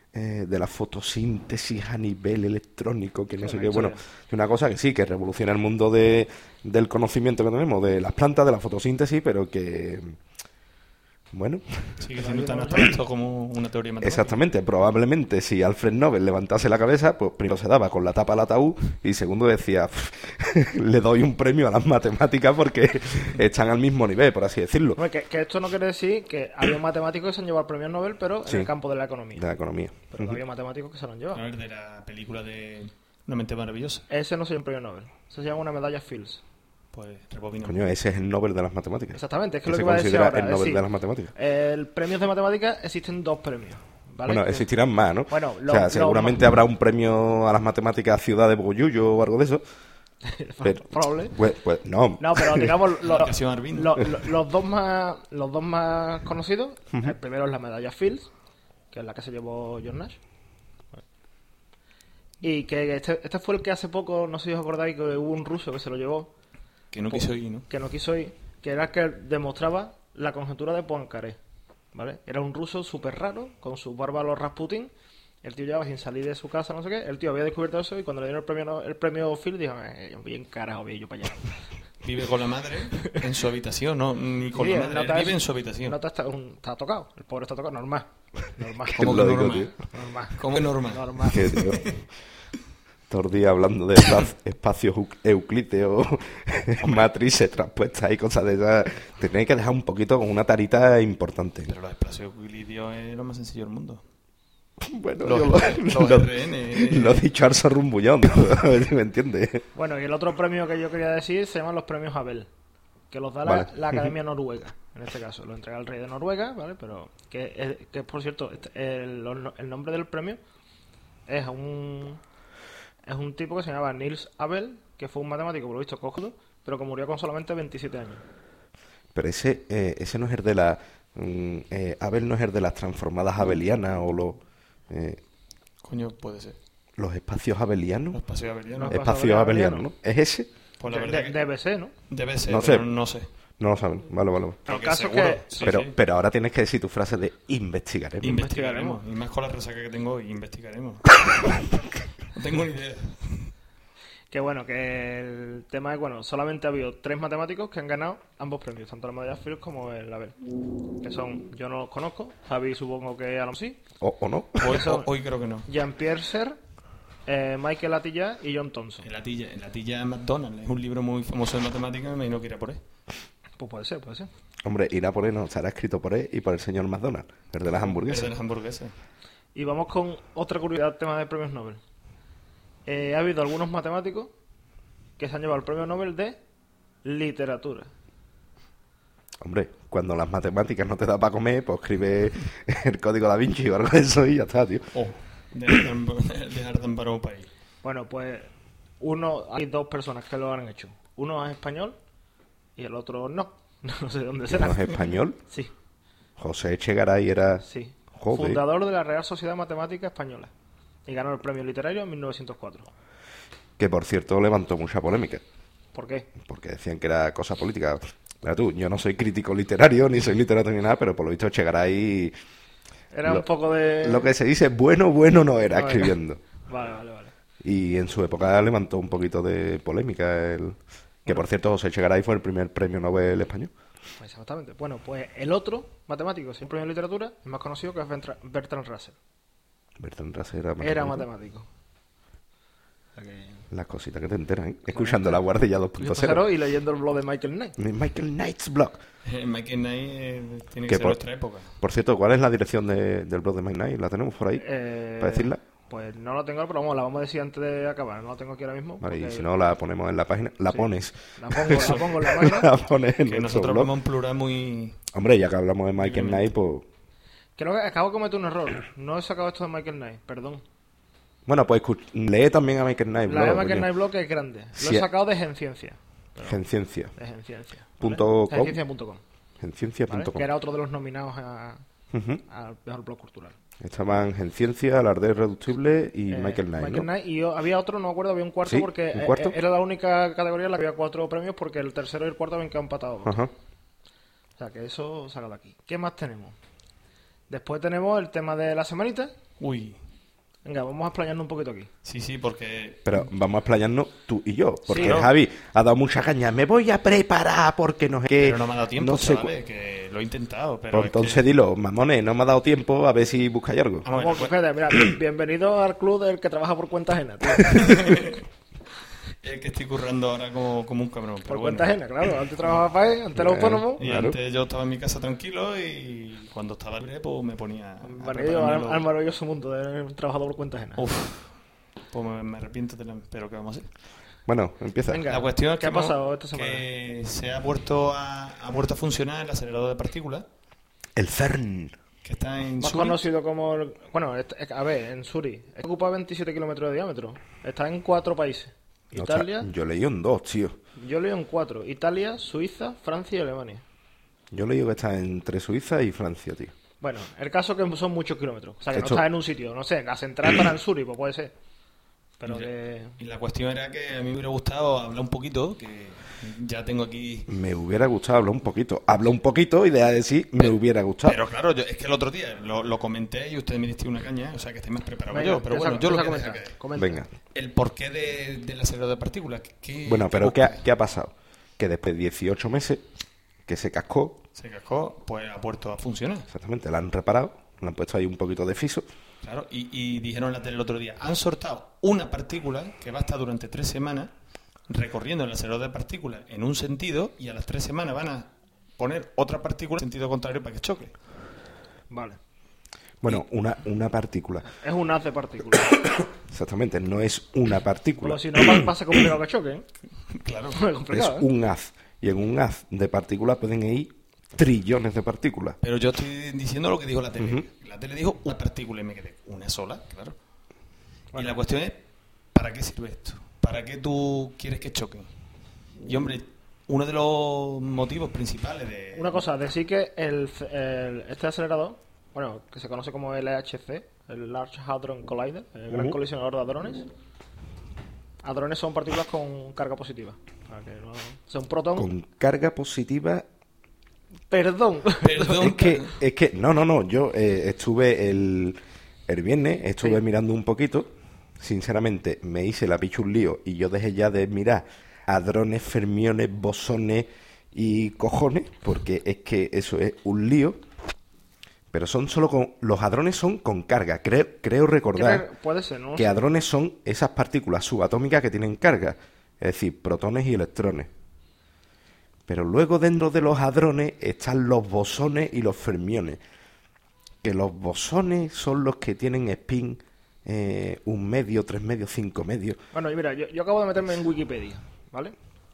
eh, de la fotosíntesis a nivel electrónico, que no sé qué. sí. Bueno, es una cosa que sí, que revoluciona el mundo de, del conocimiento que tenemos, de las plantas, de la fotosíntesis, pero que... Bueno, Sigue siendo tan abstracto como una teoría matemática. exactamente. Probablemente si Alfred Nobel levantase la cabeza, pues primero se daba con la tapa al ataúd y segundo decía, le doy un premio a las matemáticas porque están al mismo nivel, por así decirlo, Hombre, que, que esto no quiere decir que había matemáticos que se han llevado el premio Nobel, pero Sí. en el campo de la economía. de la economía. Pero que había matemáticos que se lo han llevado. A ver, de la película de Una mente maravillosa. Ese no se llama un premio Nobel. Ese se llama una medalla Fields. Pues rebobina. Coño, ese es el Nobel de las matemáticas. Exactamente, es que Que lo se que iba a decir considera ahora. el es Nobel decir, de las matemáticas. El premio de matemáticas existen dos premios. ¿Vale? Bueno, Que- existirán más, ¿no? Bueno, o lo- sea, lo- seguramente habrá un premio a las matemáticas Ciudad de Bogolluyo o algo de eso. Pero, Probable. pues, pues, no. No, pero digamos lo- Ocasión Arvin. lo- lo- los dos más los dos más conocidos. El primero es la medalla Fields, que es la que se llevó John Nash. Y que este, este fue el que hace poco, no sé si os acordáis, que hubo un ruso que se lo llevó, Que no quiso ir, ¿no? que no quiso ir, que era el que demostraba la conjetura de Poincaré. ¿Vale? Era un ruso súper raro, con su barba a los Rasputin. El tío llevaba sin salir de su casa, no sé qué. El tío había descubierto eso y cuando le dieron el premio, no- el premio Fields dijo, eh, bien carajo, voy yo para allá. Vive con la madre en su habitación, no, ni con Sí, la él madre, nota él vive eso. en su habitación. Nota está, un- está tocado. El pobre está tocado. Normal. Normal. ¿Cómo Lo que digo, normal? tío. Normal. ¿Cómo es normal? Normal. Que, tío, todo el día hablando de espa- espacios eu- euclídeos, matrices transpuestas y cosas de esas. Tenéis que dejar un poquito con una tarita importante. Pero los espacios euclidios es lo más sencillo del mundo. Bueno, Los, yo los lo, R N. lo he dicho al sorrumbullón, a ver si me entiendes. Bueno, y el otro premio que yo quería decir se llaman los premios Abel, que los da Vale. la, la Academia Noruega. En este caso, lo entrega el rey de Noruega, ¿vale? Pero que, es- que por cierto, este- el, los- el nombre del premio es un es un tipo que se llamaba Niels Abel, que fue un matemático, por lo visto, cojudo, pero que murió con solamente veintisiete años. Pero ese eh, ese no es el de la... mm, eh, Abel no es el de las transformadas abelianas o los... eh, Coño, puede ser. los espacios abelianos. Los espacios abelianos. Los Espacios abelianos, abelianos, ¿no? ¿Es ese? Pues la De- verdad de- que debe ser, ¿no? debe ser, No sé. pero no sé. No lo saben. Vale, vale, vale. Pero el Porque caso es seguro, que sí, pero, sí. pero ahora tienes que decir tu frase de investigaremos. Investigaremos. Y más con la resaca que tengo, investigaremos. No tengo ni idea. Que bueno, que el tema es, bueno, solamente ha habido tres matemáticos que han ganado ambos premios, tanto la medalla Fields como el Abel. Que son, yo no los conozco, Javi supongo que a lo sí, ¿O, o no? Hoy, Eso- hoy creo que no. Jean-Pierre Serre, eh, Michael Atiyah y John Thomson. El Atilla, el Atilla McDonald es un libro muy famoso de matemáticas, me imagino que irá por ahí. Pues puede ser, puede ser. Hombre, irá por él, no, estará escrito por él y por el señor McDonald, el de las Es hamburguesas. de las hamburguesas. Y vamos con otra curiosidad, tema de premios Nobel. Eh, ha habido algunos matemáticos que se han llevado el premio Nobel de literatura. Hombre, cuando las matemáticas no te da para comer, pues escribe el código Da Vinci o algo de eso y ya está, tío. Oh, dejar de para un país. Bueno, pues uno, hay dos personas que lo han hecho. Uno es español y el otro no. No sé de dónde ¿No será. es español? Sí, José Echegaray era... sí. Joder. Fundador de la Real Sociedad Matemática Española. Y ganó el premio literario en mil novecientos cuatro. Que, por cierto, levantó mucha polémica. ¿Por qué? Porque decían que era cosa política. Mira tú, yo no soy crítico literario, ni soy literato ni nada, pero por lo visto Echegaray... Era Lo- un poco de... Lo que se dice bueno, bueno no era No era. escribiendo. Vale, vale, vale. Y en su época levantó un poquito de polémica. El... Que, por cierto, José Echegaray fue el primer premio Nobel español. Pues exactamente. Bueno, pues el otro matemático sin premio en literatura es más conocido que es Bertra- Bertrand Russell. Bertrand Russell era Era matemático. matemático. O sea que- Las cositas que te enteran, ¿eh? Escuchando la guardia dos punto Cero cero. y leyendo el blog de Michael Knight. Michael Knight's blog. Eh, Michael Knight eh, tiene Que que ser por- nuestra época. Por cierto, ¿cuál es la dirección de- del blog de Mike Knight? ¿La tenemos por ahí? Eh, ¿Para decirla? Pues no lo tengo, pero vamos, la vamos a decir antes de acabar. No la tengo aquí ahora mismo. Vale, y porque si no la ponemos en la página. La Sí. pones. La pongo, la pongo en la página. la pones en Que nuestro nosotros blog. vamos en plural muy... Hombre, ya que hablamos de Michael Libremente. Knight, pues... Creo que acabo de cometer un error. No he sacado esto de Michael Knight, perdón. Bueno, pues escuch- lee también a Michael Knight. La de blog, Michael coño. Knight blog es grande. Lo Sí. he sacado de Genciencia. Genciencia. De Genciencia. ¿vale? Punto com. Genciencia punto com, Genciencia ¿vale? punto com. Que era otro de los nominados a- Ujú. al mejor blog cultural. Estaban Genciencia, Alarde Irreductible y Eh, Michael Knight, Michael ¿no? Knight, y yo, había otro, no me acuerdo, había un cuarto ¿Sí? porque ¿Un eh, cuarto? eh, era la única categoría en la que había cuatro premios porque el tercero y el cuarto habían quedado empatados. Ajá. O sea que eso sácalo aquí. ¿Qué más tenemos? Después tenemos el tema de la semanita, Uy. Venga, vamos a explayarnos un poquito aquí. Sí, sí, porque... Pero vamos a explayarnos tú y yo, porque Sí, ¿no? Javi ha dado mucha caña. Me voy a preparar porque no sé qué. Pero no me ha dado tiempo, no sé cu- chavales, que lo he intentado, pero Pues es entonces que... dilo, mamones, no me ha dado tiempo, a ver si buscáis algo. Vamos a Como ver, que, fíjate, mira, bienvenido al club del que trabaja por cuenta ajena, tío. es que estoy currando ahora como, como un cabrón. Pero Por bueno. cuenta ajena, claro. Antes trabajaba para él, antes era Bueno. autónomo. Y Claro. antes yo estaba en mi casa tranquilo y cuando estaba libre pues me ponía a Bienvenido al, preparármelo. al maravilloso mundo del trabajador por cuenta ajena. Uf, pues me, me arrepiento de la... pero ¿qué vamos a hacer? Bueno, empieza. Venga. La cuestión es ¿Qué que, ha hemos- pasado esta semana? que se ha vuelto a, ha vuelto a funcionar el acelerador de partículas El CERN. que está en Más Zurich. conocido como... el- Bueno, est- es- a ver, en Suri. Ocupa veintisiete kilómetros de diámetro. Está en cuatro países. No, Italia, cha- yo leí en dos, tío. yo leo en cuatro. Italia, Suiza, Francia y Alemania. Yo leí que está entre Suiza y Francia, tío. Bueno, el caso es que son muchos kilómetros. O sea, que Esto- no está en un sitio. No sé, la central para en Suri, pues puede ser. Pero Y- que... Y la cuestión era que a mí me hubiera gustado hablar un poquito, que ya tengo aquí... Me hubiera gustado hablar un poquito. Habla un poquito y deja de decir me hubiera gustado. Pero claro, yo, es que el otro día lo, lo comenté y usted me diste una caña, o sea que estáis más preparado que Venga, yo. Pero empieza- bueno, yo lo empieza que a deja comentar. que... Comenta. Venga. El porqué de, del acelerador de partículas. ¿qué- Bueno, qué pero ¿qué ha, busca? qué ha pasado? Que después de dieciocho meses que se cascó, Se cascó, pues ha vuelto a funcionar. exactamente, la han reparado, le han puesto ahí un poquito de fiso. Claro, y, y dijeron en la tele el otro día, han sortado una partícula que va a estar durante tres semanas recorriendo el acelerador de partículas en un sentido y a las tres semanas van a poner otra partícula en sentido contrario para que choque. Vale. Bueno, una, una partícula. Es un haz de partículas. Exactamente, no es una partícula. Como si no va- pasa complicado que choque, ¿eh? Claro. Es Es complicado, ¿eh? un haz. Y en un haz de partículas pueden ir trillones de partículas. Pero yo estoy diciendo lo que dijo la tele. Ujú. La tele dijo una partícula y me quedé una sola, claro. Y la cuestión es, ¿para qué sirve esto? ¿Para qué tú quieres que choquen? Y hombre, uno de los motivos principales de... Una cosa, decir que el, el- este acelerador, bueno, que se conoce como L H C, el Large Hadron Collider, el Gran Ujú. Colisionador de Hadrones. Hadrones son partículas con carga positiva. Para que no... O sea, un protón... Con carga positiva. Perdón. Perdón, Es que, es que, no, no, no. Yo eh, estuve el, el viernes, estuve Sí. mirando un poquito. Sinceramente, me hice la picha un lío y yo dejé ya de mirar hadrones, fermiones, bosones y cojones, porque es que eso es un lío. Pero son solo con. Los hadrones son con carga. Creo, creo recordar Creo- Puede ser, ¿no? que hadrones son esas partículas subatómicas que tienen carga, es decir, protones y electrones. Pero luego dentro de los hadrones están los bosones y los fermiones. Que los bosones son los que tienen spin eh, un medio, tres medios, cinco medios. Bueno, y mira, yo, yo acabo de meterme en Wikipedia, ¿vale?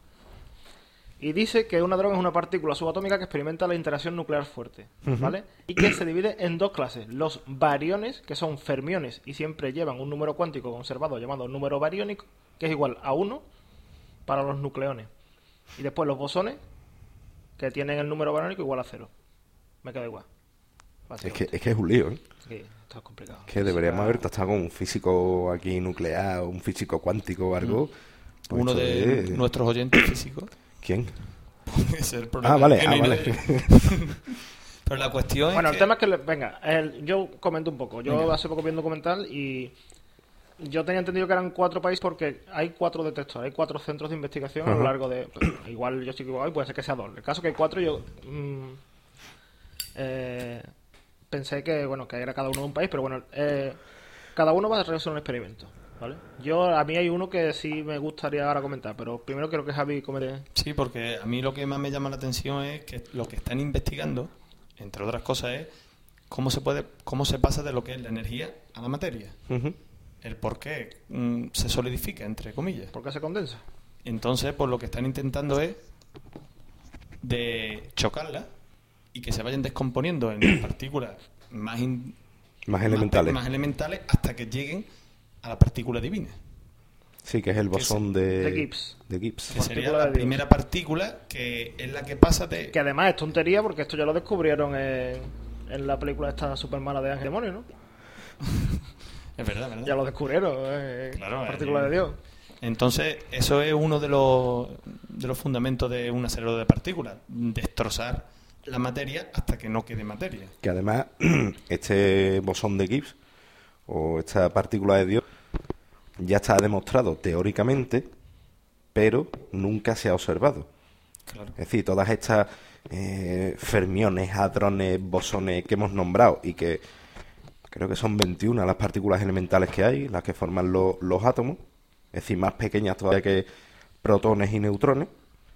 Y dice que un hadrón es una partícula subatómica que experimenta la interacción nuclear fuerte, ¿vale? Y que se divide en dos clases. Los bariones, que son fermiones y siempre llevan un número cuántico conservado llamado número bariónico, que es igual a uno para los nucleones. Y después los bosones, que tienen el número bariónico igual a cero. Me queda igual. Es que, es que es un lío, ¿eh? Sí, esto es complicado. Que deberíamos haber tratado con un físico aquí nuclear, un físico cuántico o algo. Pues Uno esto de es- nuestros oyentes físicos. ¿Quién? Es el problema. Ah, vale, Que ah, no hay vale. nadie. Pero la cuestión Bueno, es el que... tema es que, le- venga, el- yo comento un poco. Yo Venga. hace poco vi un documental y yo tenía entendido que eran cuatro países porque hay cuatro detectores, hay cuatro centros de investigación a lo Ajá. largo de... pues, igual yo estoy equivocado y puede ser que sea dos. El caso es que hay cuatro, yo mm, eh, pensé que, bueno, que era cada uno de un país, pero bueno, eh, cada uno va a realizar un experimento, ¿vale? Yo, a mí hay uno que sí me gustaría ahora comentar, pero primero quiero que Javi comente... Sí, porque a mí lo que más me llama la atención es que lo que están investigando, entre otras cosas, es cómo se puede, cómo se pasa de lo que es la energía a la materia. Ujú. El por qué mm, se solidifica, entre comillas. ¿Por qué se condensa? Entonces, pues lo que están intentando es de chocarla y que se vayan descomponiendo en partículas más, in- Más elementales. más, más elementales hasta que lleguen a la partícula divina, Sí, que es el bosón de... de Gibbs. De Gibbs. que sería Partícula la de Dios. primera partícula que es la que pasa de... Que además es tontería porque esto ya lo descubrieron en, en la película esta super mala de Ángel Demonio, ¿no? Es verdad, ¿verdad? Ya lo descubrieron, eh, Claro, partícula eh, de Dios. Entonces, eso es uno de los, de los fundamentos de un acelerador de partículas, destrozar la materia hasta que no quede materia. Que además, este bosón de Gibbs o esta partícula de Dios ya está demostrado teóricamente, pero nunca se ha observado. Claro. Es decir, todas estas eh, fermiones, hadrones, bosones que hemos nombrado y que creo que son veintiuna las partículas elementales que hay, las que forman lo, los átomos, es decir, más pequeñas todavía que protones y neutrones,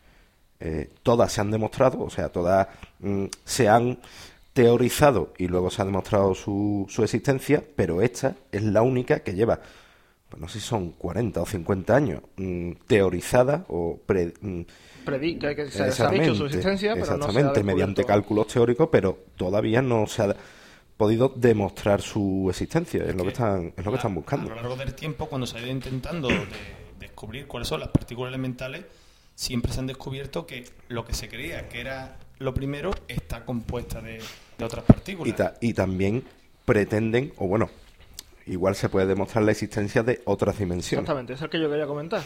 eh, todas se han demostrado, o sea, todas mm, se han teorizado y luego se ha demostrado su, su existencia, pero esta es la única que lleva, pues no sé si son cuarenta o cincuenta años, mmm, teorizada o pre, mmm, predica que se, se ha dicho su existencia, pero no se ha exactamente, mediante cálculos teóricos, pero todavía no se ha podido demostrar su existencia, es lo que están, es lo que están buscando. A lo largo del tiempo, cuando se ha ido intentando de descubrir cuáles son las partículas elementales, siempre se han descubierto que lo que se creía que era lo primero está compuesta de, de otras partículas. Y, ta, y también pretenden, o bueno, igual se puede demostrar la existencia de otras dimensiones. Exactamente, eso es lo que yo quería comentar.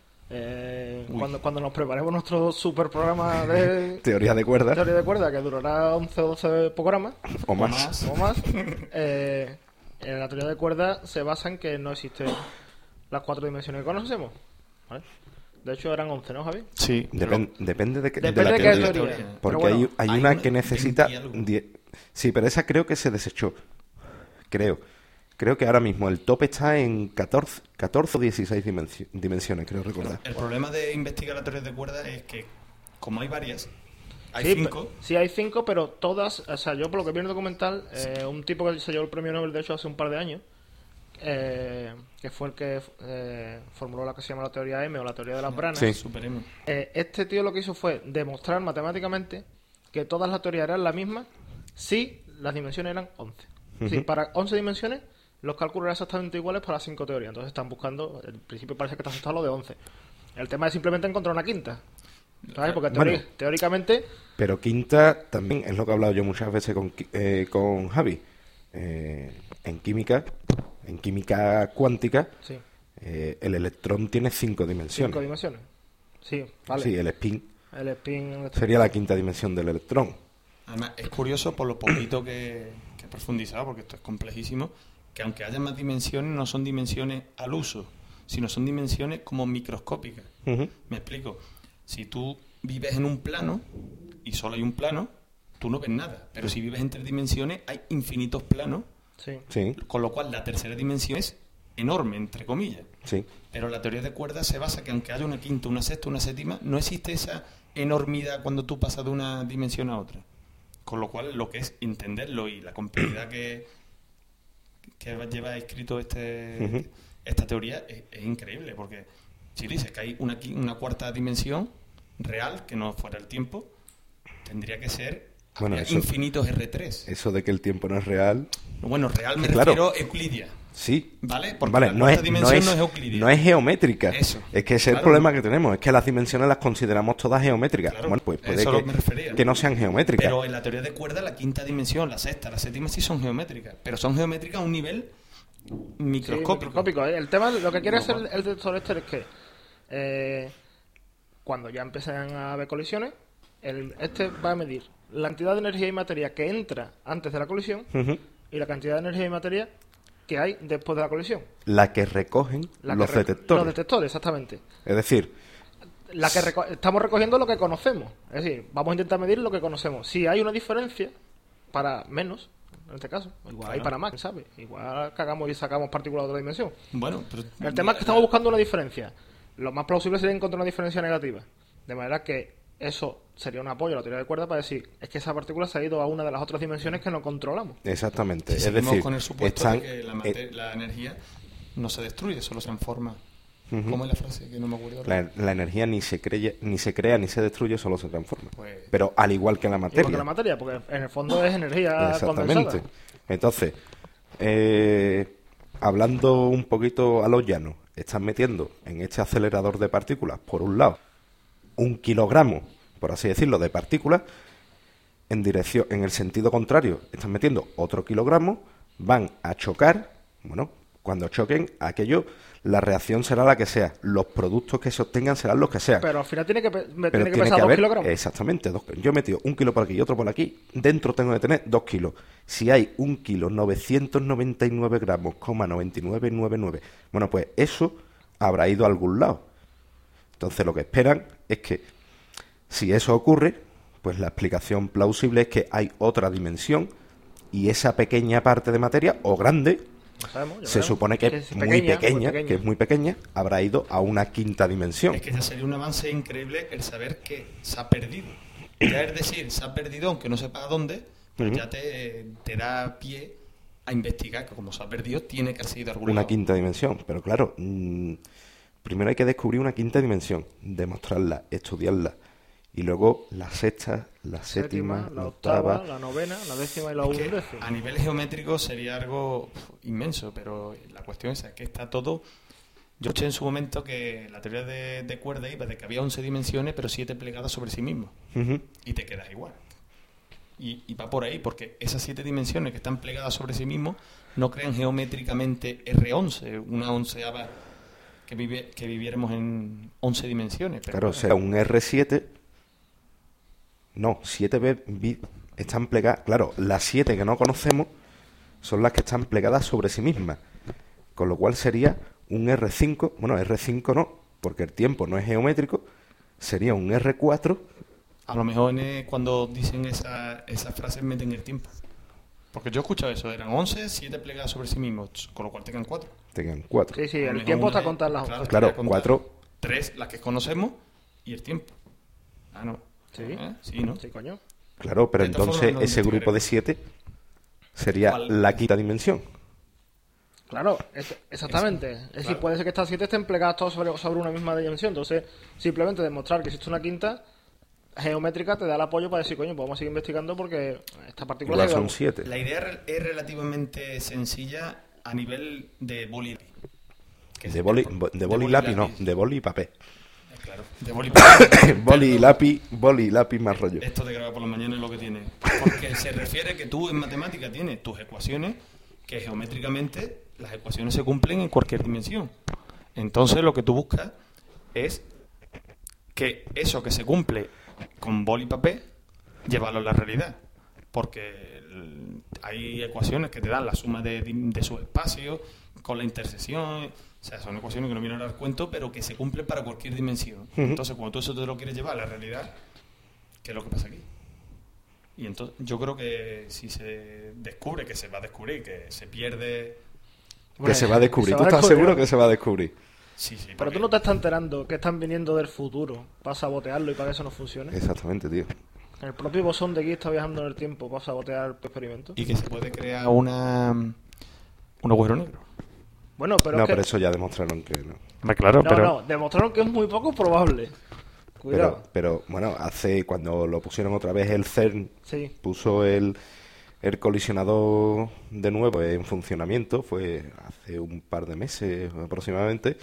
Eh, cuando, cuando nos preparemos nuestro super programa de teoría de cuerda, teoría de cuerda que durará once o doce programas o más, o más eh, en la teoría de cuerda se basa en que no existen las cuatro dimensiones que conocemos, ¿vale? De hecho eran once, ¿no, Javi? Sí. Depend, depende de, que, depende de la de qué teoría, teoría. porque bueno, hay, hay, hay una una que necesita veinte die, sí, pero esa creo que se desechó, creo Creo que ahora mismo el top está en catorce, catorce o dieciséis dimensi- dimensiones, creo recordar. El problema de investigar la teoría de cuerdas es que, como hay varias, hay sí, cinco. Sí, hay cinco, pero todas, o sea, yo por lo que vi en el documental, eh, un tipo que se llevó el premio Nobel, de hecho, hace un par de años, eh, que fue el que eh, formuló la que se llama la teoría M o la teoría de las branas. Sí. Superemos. Eh, este tío lo que hizo fue demostrar matemáticamente que todas las teorías eran las mismas si las dimensiones eran once. Uh-huh. Sí, para once dimensiones los cálculos eran exactamente iguales para las cinco teorías. Entonces están buscando, en principio parece que está asustado lo de once. El tema es simplemente encontrar una quinta, ¿sabes? Porque teori- bueno, teóricamente... Pero quinta también es lo que he hablado yo muchas veces con, eh, con Javi. Eh, en química, en química cuántica, sí. eh, el electrón tiene cinco dimensiones. Cinco dimensiones. Sí, vale. Sí, el spin. El spin sería la quinta dimensión del electrón. Además, es curioso por lo poquito que, que he profundizado, porque esto es complejísimo, que aunque haya más dimensiones, no son dimensiones al uso, sino son dimensiones como microscópicas. Uh-huh. Me explico. Si tú vives en un plano y solo hay un plano, tú no ves nada. Pero si vives en tres dimensiones, hay infinitos planos, sí. Sí. Con lo cual la tercera dimensión es enorme, entre comillas. Sí. Pero la teoría de cuerdas se basa que aunque haya una quinta, una sexta, una séptima, no existe esa enormidad cuando tú pasas de una dimensión a otra. Con lo cual, lo que es entenderlo y la complejidad que... que lleva escrito este uh-huh. esta teoría es, es increíble, porque si dices que hay una, una cuarta dimensión real, que no fuera el tiempo, tendría que ser bueno, eso, infinitos erre tres. Eso de que el tiempo no es real... Bueno, real me claro. refiero a Euclidia. Sí, ¿vale? Porque vale, la no, es, dimensión no, es, no es euclidia. No es geométrica. Eso. Es que ese es claro. el problema que tenemos. Es que las dimensiones las consideramos todas geométricas. Claro, bueno, pues puede eso que, me refería. que no sean geométricas. Pero en la teoría de cuerda, la quinta dimensión, la sexta, la séptima sí son geométricas. Pero son geométricas a un nivel microscópico. Sí, microscópico. El tema, lo que quiere no, hacer el detector este es que eh, cuando ya empiezan a haber colisiones, el, este va a medir la cantidad de energía y materia que entra antes de la colisión uh-huh. y la cantidad de energía y materia que hay después de la colisión. La que recogen la los que re- detectores. Los detectores, exactamente. Es decir... La que reco- estamos recogiendo lo que conocemos. Es decir, vamos a intentar medir lo que conocemos. Si hay una diferencia, para menos, en este caso, igual claro. hay para más, ¿sabes? Igual cagamos y sacamos partículas de otra dimensión. Bueno, pero... El tema es que estamos buscando una diferencia. Lo más plausible sería encontrar una diferencia negativa. De manera que eso sería un apoyo a la teoría de cuerda para decir, es que esa partícula se ha ido a una de las otras dimensiones que no controlamos. Exactamente. Si es decir, con el supuesto están, de que la, mater- eh, la energía no se destruye, solo se transforma. Uh-huh. ¿Cómo es la frase? Que no me acuerdo. La, la energía ni se, cree, ni se crea ni se destruye, solo se transforma. Pues, Pero al igual que la materia. Igual que la materia, porque en el fondo es energía Exactamente. condensada. Entonces, eh, hablando un poquito a lo llano, están metiendo en este acelerador de partículas, por un lado, un kilogramo, por así decirlo, de partículas, en dirección, en el sentido contrario, están metiendo otro kilogramo, van a chocar, bueno, Cuando choquen, aquello, la reacción será la que sea. Los productos que se obtengan serán los que sean. Pero al final tiene que, pe- me Pero tiene que pesar dos haber, kilogramos. exactamente, dos, yo he metido un kilo por aquí y otro por aquí, dentro tengo que tener dos kilos. Si hay un kilo novecientos noventa y nueve gramos, coma noventa y nueve noventa y nueve, bueno, pues eso habrá ido a algún lado. Entonces lo que esperan es que, si eso ocurre, pues la explicación plausible es que hay otra dimensión y esa pequeña parte de materia, o grande, No sabemos, ya se veremos. supone que es muy pequeña, que es muy pequeña, habrá ido a una quinta dimensión. Es que ya sería un avance increíble el saber que se ha perdido. Ya es decir, se ha perdido, aunque no sepa a dónde, pues Ujú. ya te, te da pie a investigar que como se ha perdido, tiene que haber sido de algún Una lado. quinta dimensión, pero claro, mmm, primero hay que descubrir una quinta dimensión, demostrarla, estudiarla, y luego la sexta, la séptima, la la octava, octava. la novena, la décima y la Es que undécima. a nivel geométrico sería algo uf, inmenso, pero la cuestión es que está todo... Yo escuché en su momento que la teoría de, de cuerda iba de que había once dimensiones, pero siete plegadas sobre sí mismo. Ujú. Y te quedas igual. Y, y va por ahí, porque esas siete dimensiones que están plegadas sobre sí mismo no crean geométricamente R once, una onceava que, vive, que viviéramos en once dimensiones. Pero Claro, será un R siete. No, siete bits están plegadas. Claro, las siete que no conocemos son las que están plegadas sobre sí mismas. Con lo cual sería un R cinco. Bueno, R cinco no, porque el tiempo no es geométrico. Sería un R cuatro. a lo mejor en, eh, cuando dicen esa, esas frases meten el tiempo. Porque yo he escuchado eso, eran once, siete plegadas sobre sí mismos, con lo cual te quedan cuatro. Te quedan cuatro. Sí, sí, A lo el mejor tiempo una está es- contando las claro, otras. Claro, te voy a contar cuatro. Tres, las que conocemos, y el tiempo. Ah, no. Sí. ¿Eh? Sí, ¿no? Sí, coño. Claro, pero De todas entonces formas, lo ese grupo de siete sería ¿Cuál? la quinta dimensión. Claro, es- exactamente. Es decir, claro. puede ser que estas siete estén plegadas todas sobre, sobre una misma dimensión. Entonces, simplemente demostrar que existe una quinta geométrica te da el apoyo para decir, coño, pues vamos a seguir investigando porque esta partícula Igual se son va- siete. La idea re- es relativamente sencilla a nivel de boli. que De es- boli, de de boli y lápiz, no, de boli y papel. Eh, Claro, de boli. Boli y lápiz, boli y lápiz más rollo. Esto de grabar por la mañana es lo que tiene. Porque se refiere que tú en matemática tienes tus ecuaciones que geométricamente las ecuaciones se cumplen en cualquier dimensión. Entonces lo que tú buscas es que eso que se cumple con boli y papel, llevarlo a la realidad. Porque el- hay ecuaciones que te dan la suma de, de sus espacios con la intersección. O sea, son ecuaciones que no vienen a dar cuento, pero que se cumplen para cualquier dimensión. Entonces, cuando tú eso te lo quieres llevar a la realidad, ¿qué es lo que pasa aquí? Y entonces yo creo que si se descubre, que se va a descubrir, que se pierde... Que se va a descubrir. se ¿Tú va a estás descubrir. seguro que se va a descubrir? Sí, sí, Pero porque- tú no te estás enterando que están viniendo del futuro para sabotearlo y para que eso no funcione. Exactamente, tío. El propio bosón de Higgs está viajando en el tiempo para sabotear el experimento. Y que se puede crear una un agujero negro. Bueno, pero no, es que... pero eso ya demostraron que no. Claro, No, no, demostraron que es muy poco probable. Cuidado. Pero, pero, bueno, hace cuando lo pusieron otra vez el CERN, Sí. puso el, el colisionador de nuevo en funcionamiento, fue hace un par de meses aproximadamente.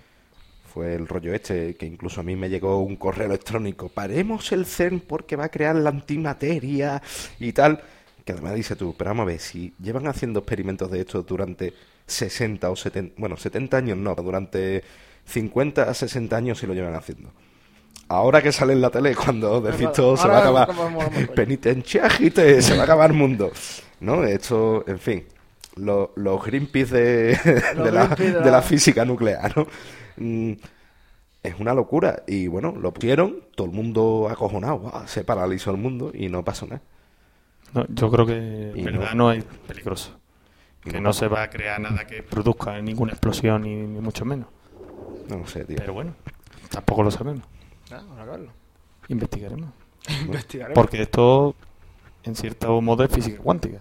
Fue el rollo este, que incluso a mí me llegó un correo electrónico. Paremos el CERN porque va a crear la antimateria y tal. Que además dice tú, pero vamos a ver, si llevan haciendo experimentos de esto durante sesenta o setenta, bueno, setenta años no, durante cincuenta a sesenta años sí lo llevan haciendo. Ahora que sale en la tele, cuando decís verdad. todo, se Ahora va a acabar. como- como- como- Penitenciagite, se va a acabar el mundo. ¿No? Esto, en fin, lo- los Greenpeace de, Los de, la, Greenpeace de de la- la física nuclear, ¿no? Mm, es una locura. Y bueno, lo pusieron, todo el mundo acojonado, ¡guau! Se paralizó el mundo y no pasó nada. No, yo creo que Y en verdad no- no es peligroso. y Que no no pasó. se va a crear nada que produzca ninguna explosión, ni, ni mucho menos. No sé, tío. Pero bueno, tampoco lo sabemos. Ah, ahora verlo. Investigaremos. Investigaremos. Porque esto, en cierto modo, es física cuántica.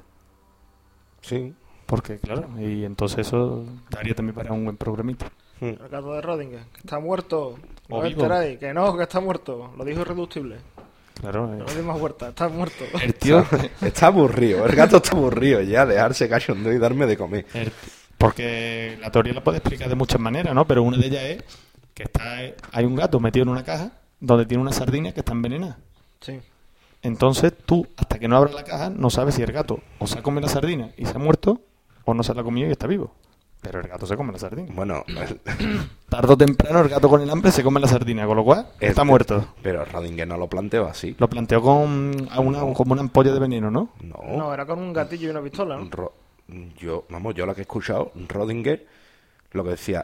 Sí. Porque, claro, y entonces eso daría también para un buen programita. Mm. El gato de Rodinger, que está muerto. No O os vivo. enteráis, que no, que está muerto. Lo dijo Irreductible. Claro, eh, No le des más vueltas, está muerto. el tío... Está aburrido, el gato está aburrido ya, dejarse cachondeo y darme de comer. el- porque la teoría la puede explicar de muchas maneras, ¿no? Pero una de ellas es que está hay un gato metido en una caja donde tiene una sardina que está envenenada. Sí. Entonces tú, hasta que no abras la caja, no sabes si el gato o se ha comido la sardina y se ha muerto, o no se la ha comido y está vivo. Pero el gato se come la sardina. Bueno, Tarde o temprano el gato con el hambre se come la sardina, con lo cual está muerto. pero Rodinger no lo planteó así. Lo planteó con a una, como una ampolla de veneno, ¿no? No, No, era con un gatillo y una pistola, ¿no? Ro- yo, vamos, yo lo que he escuchado, Rodinger lo que decía,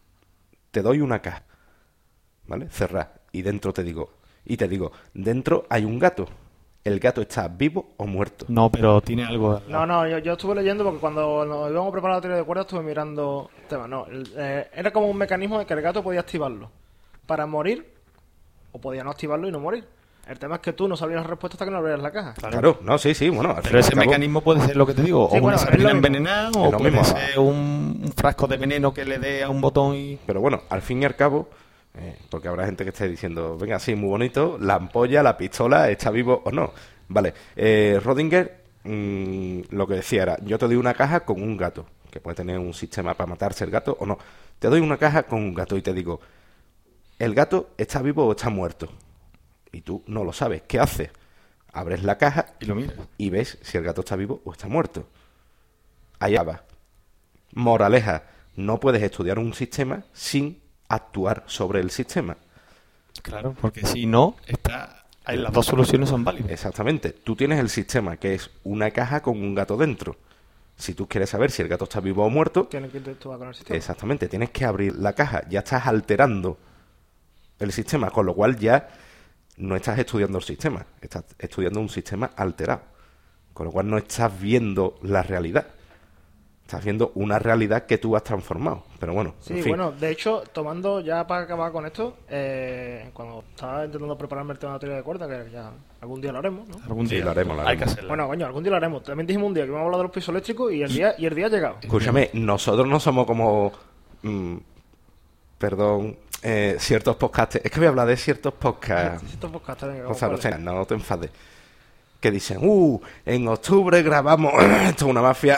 te doy una caja, ¿vale? Cerrá, y dentro te digo, y te digo, dentro hay un gato. ¿El gato está vivo o muerto? No, pero tiene algo. No, no, yo, yo estuve leyendo porque cuando nos íbamos a preparar la teoría de cuerdas estuve mirando temas. No, el- eh, era como un mecanismo de que el gato podía activarlo para morir o podía no activarlo y no morir. El tema es que tú no sabías la respuesta hasta que no abrieras la caja. Claro, no, sí, sí, bueno, al fin Pero y ese al cabo- mecanismo puede ser lo que te digo, Sí, o bueno, una es lo sardina mismo. envenenada, Es o lo puede mismo. ser un, un frasco de veneno que le dé a un botón y... Pero bueno, al fin y al cabo, eh, porque habrá gente que esté diciendo, venga, sí, muy bonito, la ampolla, la pistola, ¿está vivo o no? Vale, eh, Rodinger mm, lo que decía era, yo te doy una caja con un gato, que puede tener un sistema para matarse el gato o no. Te doy una caja con un gato y te digo, ¿el gato está vivo o está muerto? Y tú no lo sabes. ¿Qué haces? Abres la caja Y lo mira. y ves si el gato está vivo o está muerto. Allá va. Moraleja, no puedes estudiar un sistema sin actuar sobre el sistema. Claro, porque si no, está... ahí las dos soluciones son válidas. Exactamente. Tú tienes el sistema, que es una caja con un gato dentro. Si tú quieres saber si el gato está vivo o muerto, Tienes que interactuar con el sistema. exactamente, tienes que abrir la caja. Ya estás alterando el sistema, con lo cual ya no estás estudiando el sistema, estás estudiando un sistema alterado. Con lo cual no estás viendo la realidad. Estás viendo una realidad que tú has transformado. Pero bueno, Sí, en fin. bueno, de hecho, tomando ya para acabar con esto, eh, cuando estaba intentando prepararme el tema de la teoría de cuerdas, que ya algún día lo haremos, ¿no? Algún Sí, día lo haremos, lo hay que haremos. hacerlo. Bueno, coño, algún día lo haremos. También dijimos un día que íbamos a hablar de los pisos eléctricos y el día, y el día ha llegado. Escúchame, nosotros no somos como... mm, perdón, eh, ciertos podcasts. Es que voy a hablar de ciertos podcasts. Estos podcasts, venga, O vamos sea, por no, ahí. te- no te enfades. Que dicen, uh, en octubre grabamos... Esto es una mafia...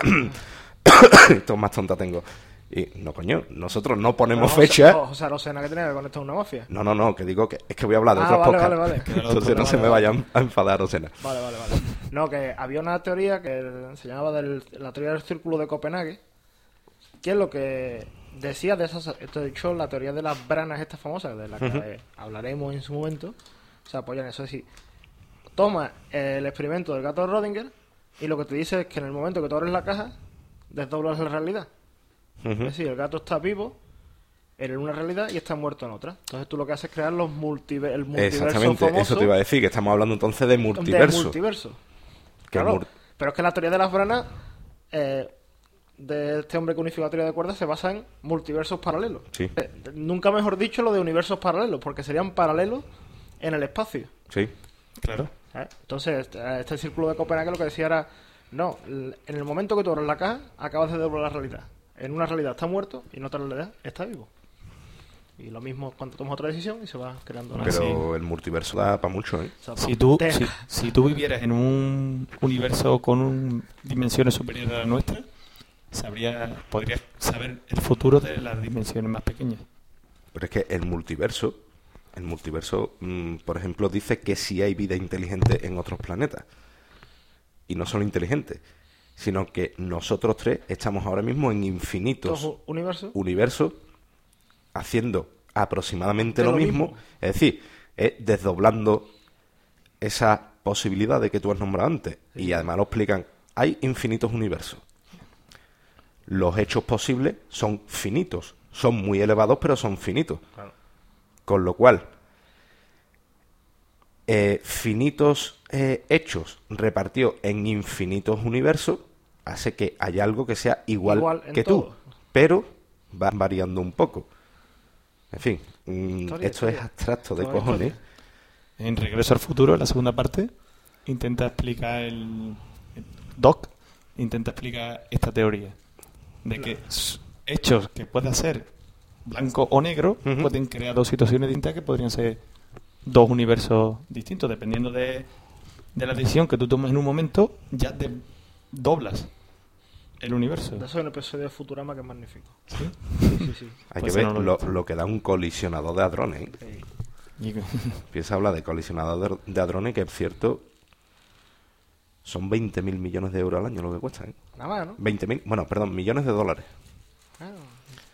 Esto más tonta tengo. Y no, coño, nosotros no ponemos Pero, fecha. José- José Arocena, que tiene que ver con esto es una mafia. No, no, no, que digo que es que voy a hablar de Ah, otros vale, podcasts. vale, vale. Entonces no Vale, se me vale. vayan a enfadar, Rosena. Vale, vale, vale. No, que había una teoría que se llamaba del- la teoría del círculo de Copenhague, que es lo que decía de esas... Esto he dicho, la teoría de las branas estas famosas, de las que eh, hablaremos en su momento, se apoya en eso. Es decir, toma el experimento del gato de Rodinger y lo que te dice es que en el momento que tú abres la caja, desdoblas la realidad. Ujú. Es decir, el gato está vivo en una realidad y está muerto en otra. Entonces tú lo que haces es crear los multiver el multiverso Exactamente, famoso eso te iba a decir, que estamos hablando entonces de multiverso. de multiverso. Que Claro, mur- pero es que la teoría de las branas eh, de este hombre que unificó la teoría de cuerdas se basa en multiversos paralelos. Sí. Eh, nunca mejor dicho lo de universos paralelos, porque serían paralelos en el espacio. Sí. Claro. ¿eh? Entonces, este, este círculo de Copenhague lo que decía era, no, l- en el momento que tú abres la caja, acabas de doblar la realidad. En una realidad está muerto y en otra realidad está vivo. Y lo mismo cuando tomas otra decisión y se va creando una... Pero el multiverso da para mucho, ¿eh? O sea, Si tú, te- si, si tú vivieras en un universo con un- dimensiones superiores a la nuestra, sabría, podrías saber el futuro de las dimensiones más pequeñas. Pero es que el multiverso, el multiverso, mm, por ejemplo, dice que sí hay vida inteligente en otros planetas. Y no solo inteligente, sino que nosotros tres estamos ahora mismo en infinitos Estos universos. universos haciendo aproximadamente De lo lo mismo. mismo. Es decir, es desdoblando esa posibilidad de que tú has nombrado antes. Y además lo explican. Hay infinitos universos. Los hechos posibles son finitos. Son muy elevados, pero son finitos. Claro. Con lo cual, eh, finitos eh, hechos repartidos en infinitos universos hace que haya algo que sea igual, Igual en que tú, todo. pero va variando un poco. En fin, mm, Historia, esto es historia. abstracto de Toda cojones. historia. En Regreso al Futuro, en la segunda parte, intenta explicar el, el Doc, intenta explicar esta teoría de que s- hechos que puedan ser blanco o negro Ujú. pueden crear dos situaciones distintas que podrían ser dos universos distintos, dependiendo de, de la decisión que tú tomes en un momento, ya te doblas el universo. De eso hay un episodio de Futurama que es magnífico. ¿Sí? Sí, sí, sí. Hay Pues que ver no lo he lo, visto. lo que da un colisionador de hadrones. ¿eh? Sí. Y- Empieza a hablar de colisionador de, de hadrones, que es cierto, son veinte mil millones de euros al año lo que cuesta. ¿eh? Nada más, ¿no? veinte mil, bueno, perdón, millones de dólares. Ah,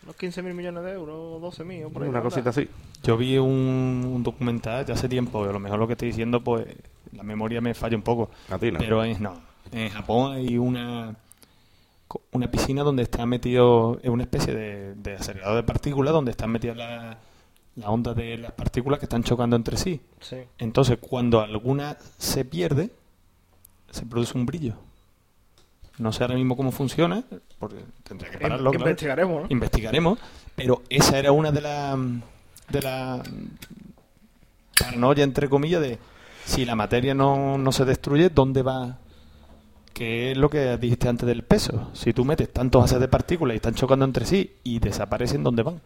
Unos quince mil millones de euros, doce mil, por ahí. Una anda. cosita así. Yo vi un, un documental ya hace tiempo, a lo mejor lo que estoy diciendo, pues la memoria me falla un poco. A ti no. Pero es, no, en Japón hay una una piscina donde está metido, es una especie de, de acelerador de partículas donde están metidas las la ondas de las partículas que están chocando entre sí. Sí. Entonces, cuando alguna se pierde, se produce un brillo. No sé ahora mismo cómo funciona, porque tendría que pararlo. In- claro. investigaremos, ¿no? Investigaremos, pero esa era una de las de la paranoia, entre comillas, de si la materia no, no se destruye, ¿dónde va? Que es lo que dijiste antes del peso. Si tú metes tantos haces de partículas y están chocando entre sí y desaparecen, ¿dónde van?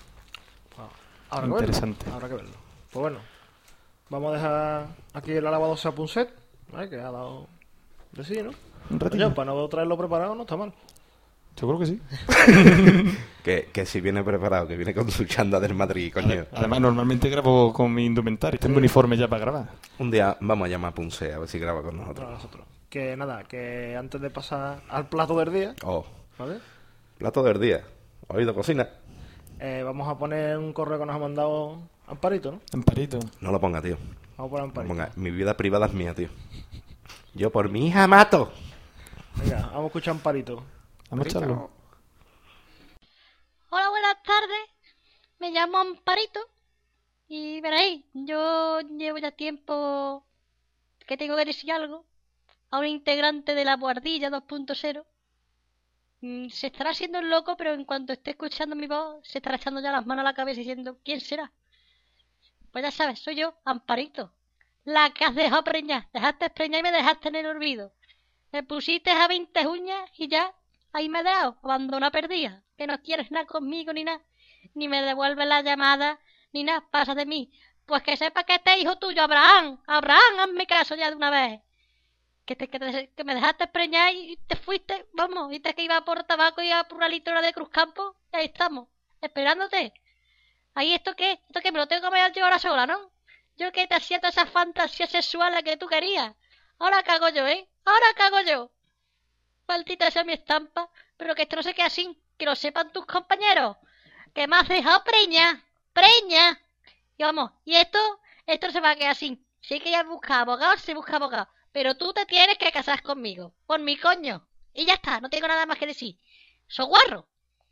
Habrá Interesante. Que verlo. Habrá que verlo. Pues bueno, vamos a dejar aquí el alabadosa Punset, ¿vale? Que ha dado de sí, ¿no? Un ratillo. Oye, para no traerlo preparado no está mal. Yo creo que sí. Que, que si viene preparado, que viene con su chanda del Madrid, coño. Además, normalmente grabo con mi indumentario. Tengo uniforme ya para grabar. Un día vamos a llamar a Punce a ver si graba con Para nosotros. nosotros. Que nada, que antes de pasar al plato del día, Oh, ¿vale? plato del día. Oído cocina. Eh, vamos a poner un correo que nos ha mandado Amparito, ¿no? Amparito. No lo ponga, tío. Vamos a poner No Amparito. ponga. Mi vida privada es mía, tío. Yo por mi hija mato. Venga, vamos a escuchar Amparito. Vamos a echarlo. Hola, buenas tardes. Me llamo Amparito. Y veréis, yo llevo ya tiempo que tengo que decir algo a un integrante de la Guardilla dos punto cero. Mm, Se estará haciendo el loco, pero en cuanto esté escuchando mi voz, se estará echando ya las manos a la cabeza diciendo, ¿quién será? Pues ya sabes, soy yo, Amparito. La que has dejado preñar. Dejaste preñar y me dejaste en el olvido. Me pusiste a veinte uñas y ya, ahí me he dejado, abandona perdida. Que no quieres nada conmigo ni nada. Ni me devuelves la llamada, ni nada, pasa de mí. Pues que sepa que este hijo tuyo, Abraham, Abraham, hazme caso ya de una vez. Que, te, que, te, que me dejaste preñar y te fuiste, vamos, y te que iba por tabaco y iba por una litrona de Cruzcampo, y ahí estamos, esperándote. Ahí esto qué, esto que me lo tengo que comer yo ahora sola, ¿no? Yo que te hacía toda esa fantasía sexual la que tú querías. Ahora cago yo, ¿eh? Ahora cago yo. Maldita sea mi estampa, pero que esto no se quede así, que lo sepan tus compañeros. Que me has dejado preña, preña. Y vamos, y esto, esto no se va a quedar así. Si que ya busca abogado, se busca abogado. Pero tú te tienes que casar conmigo, por mi coño. Y ya está, no tengo nada más que decir. ¡So guarro!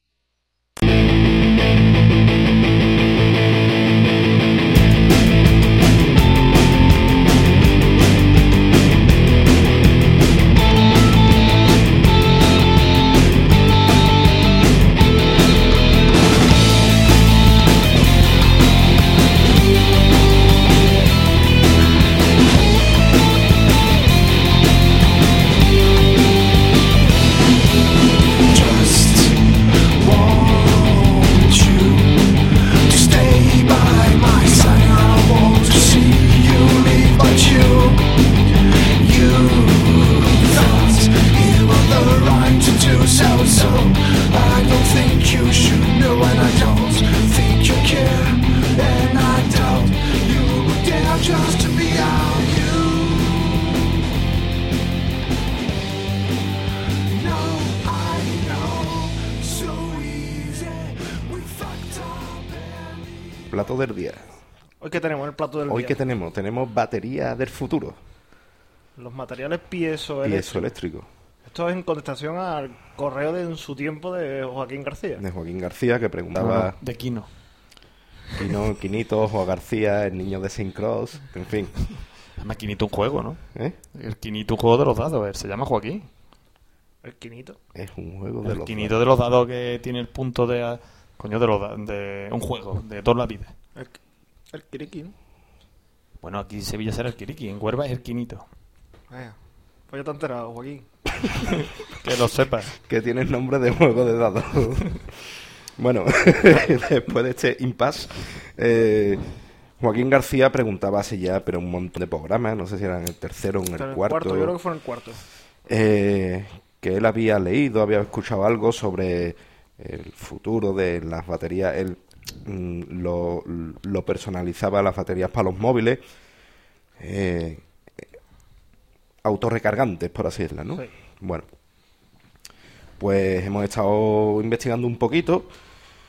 Just want you to stay by my side. I want to see you leave, but you, you thought you were the right to do so. So I don't think you should know, and I don't think you care, and I doubt you would dare just to be out you. No, I know, so easy. We fucked up and Plato del día. Hoy que tenemos el plato del Hoy día. que tenemos, tenemos batería del futuro. Los materiales piezoeléctricos. Piezoeléctrico. Esto es en contestación al correo de en su tiempo de Joaquín García. De Joaquín García, que No, preguntaba no, de Kino. Quino, Quinito, Joa García, el niño de Saint Cross, en fin. Además, Quinito es un juego, ¿no? ¿Eh? El Quinito es un juego de los dados. Él se llama Joaquín. El quinito. Es un juego de El los Quinito de los dados que tiene el punto de... Coño, de, los da- de un juego, de toda la vida. El, el Kiriki, ¿no? Bueno, aquí en Sevilla será el Kiriki. En Huelva es el Quinito. Vaya. Pues ya te has enterado, Joaquín. Que lo sepas. que tiene el nombre de juego de dados. Bueno, después de este impasse, eh, Joaquín García preguntaba hace ya, pero un montón de programas, no sé si eran el tercero o en Pero el el cuarto, Yo creo que fue en el cuarto. eh, que él había leído, había escuchado algo sobre el futuro de las baterías. Él mm, lo, lo personalizaba las baterías para los móviles, eh, autorrecargantes, por así decirlo, ¿no? Sí. Bueno, pues hemos estado investigando un poquito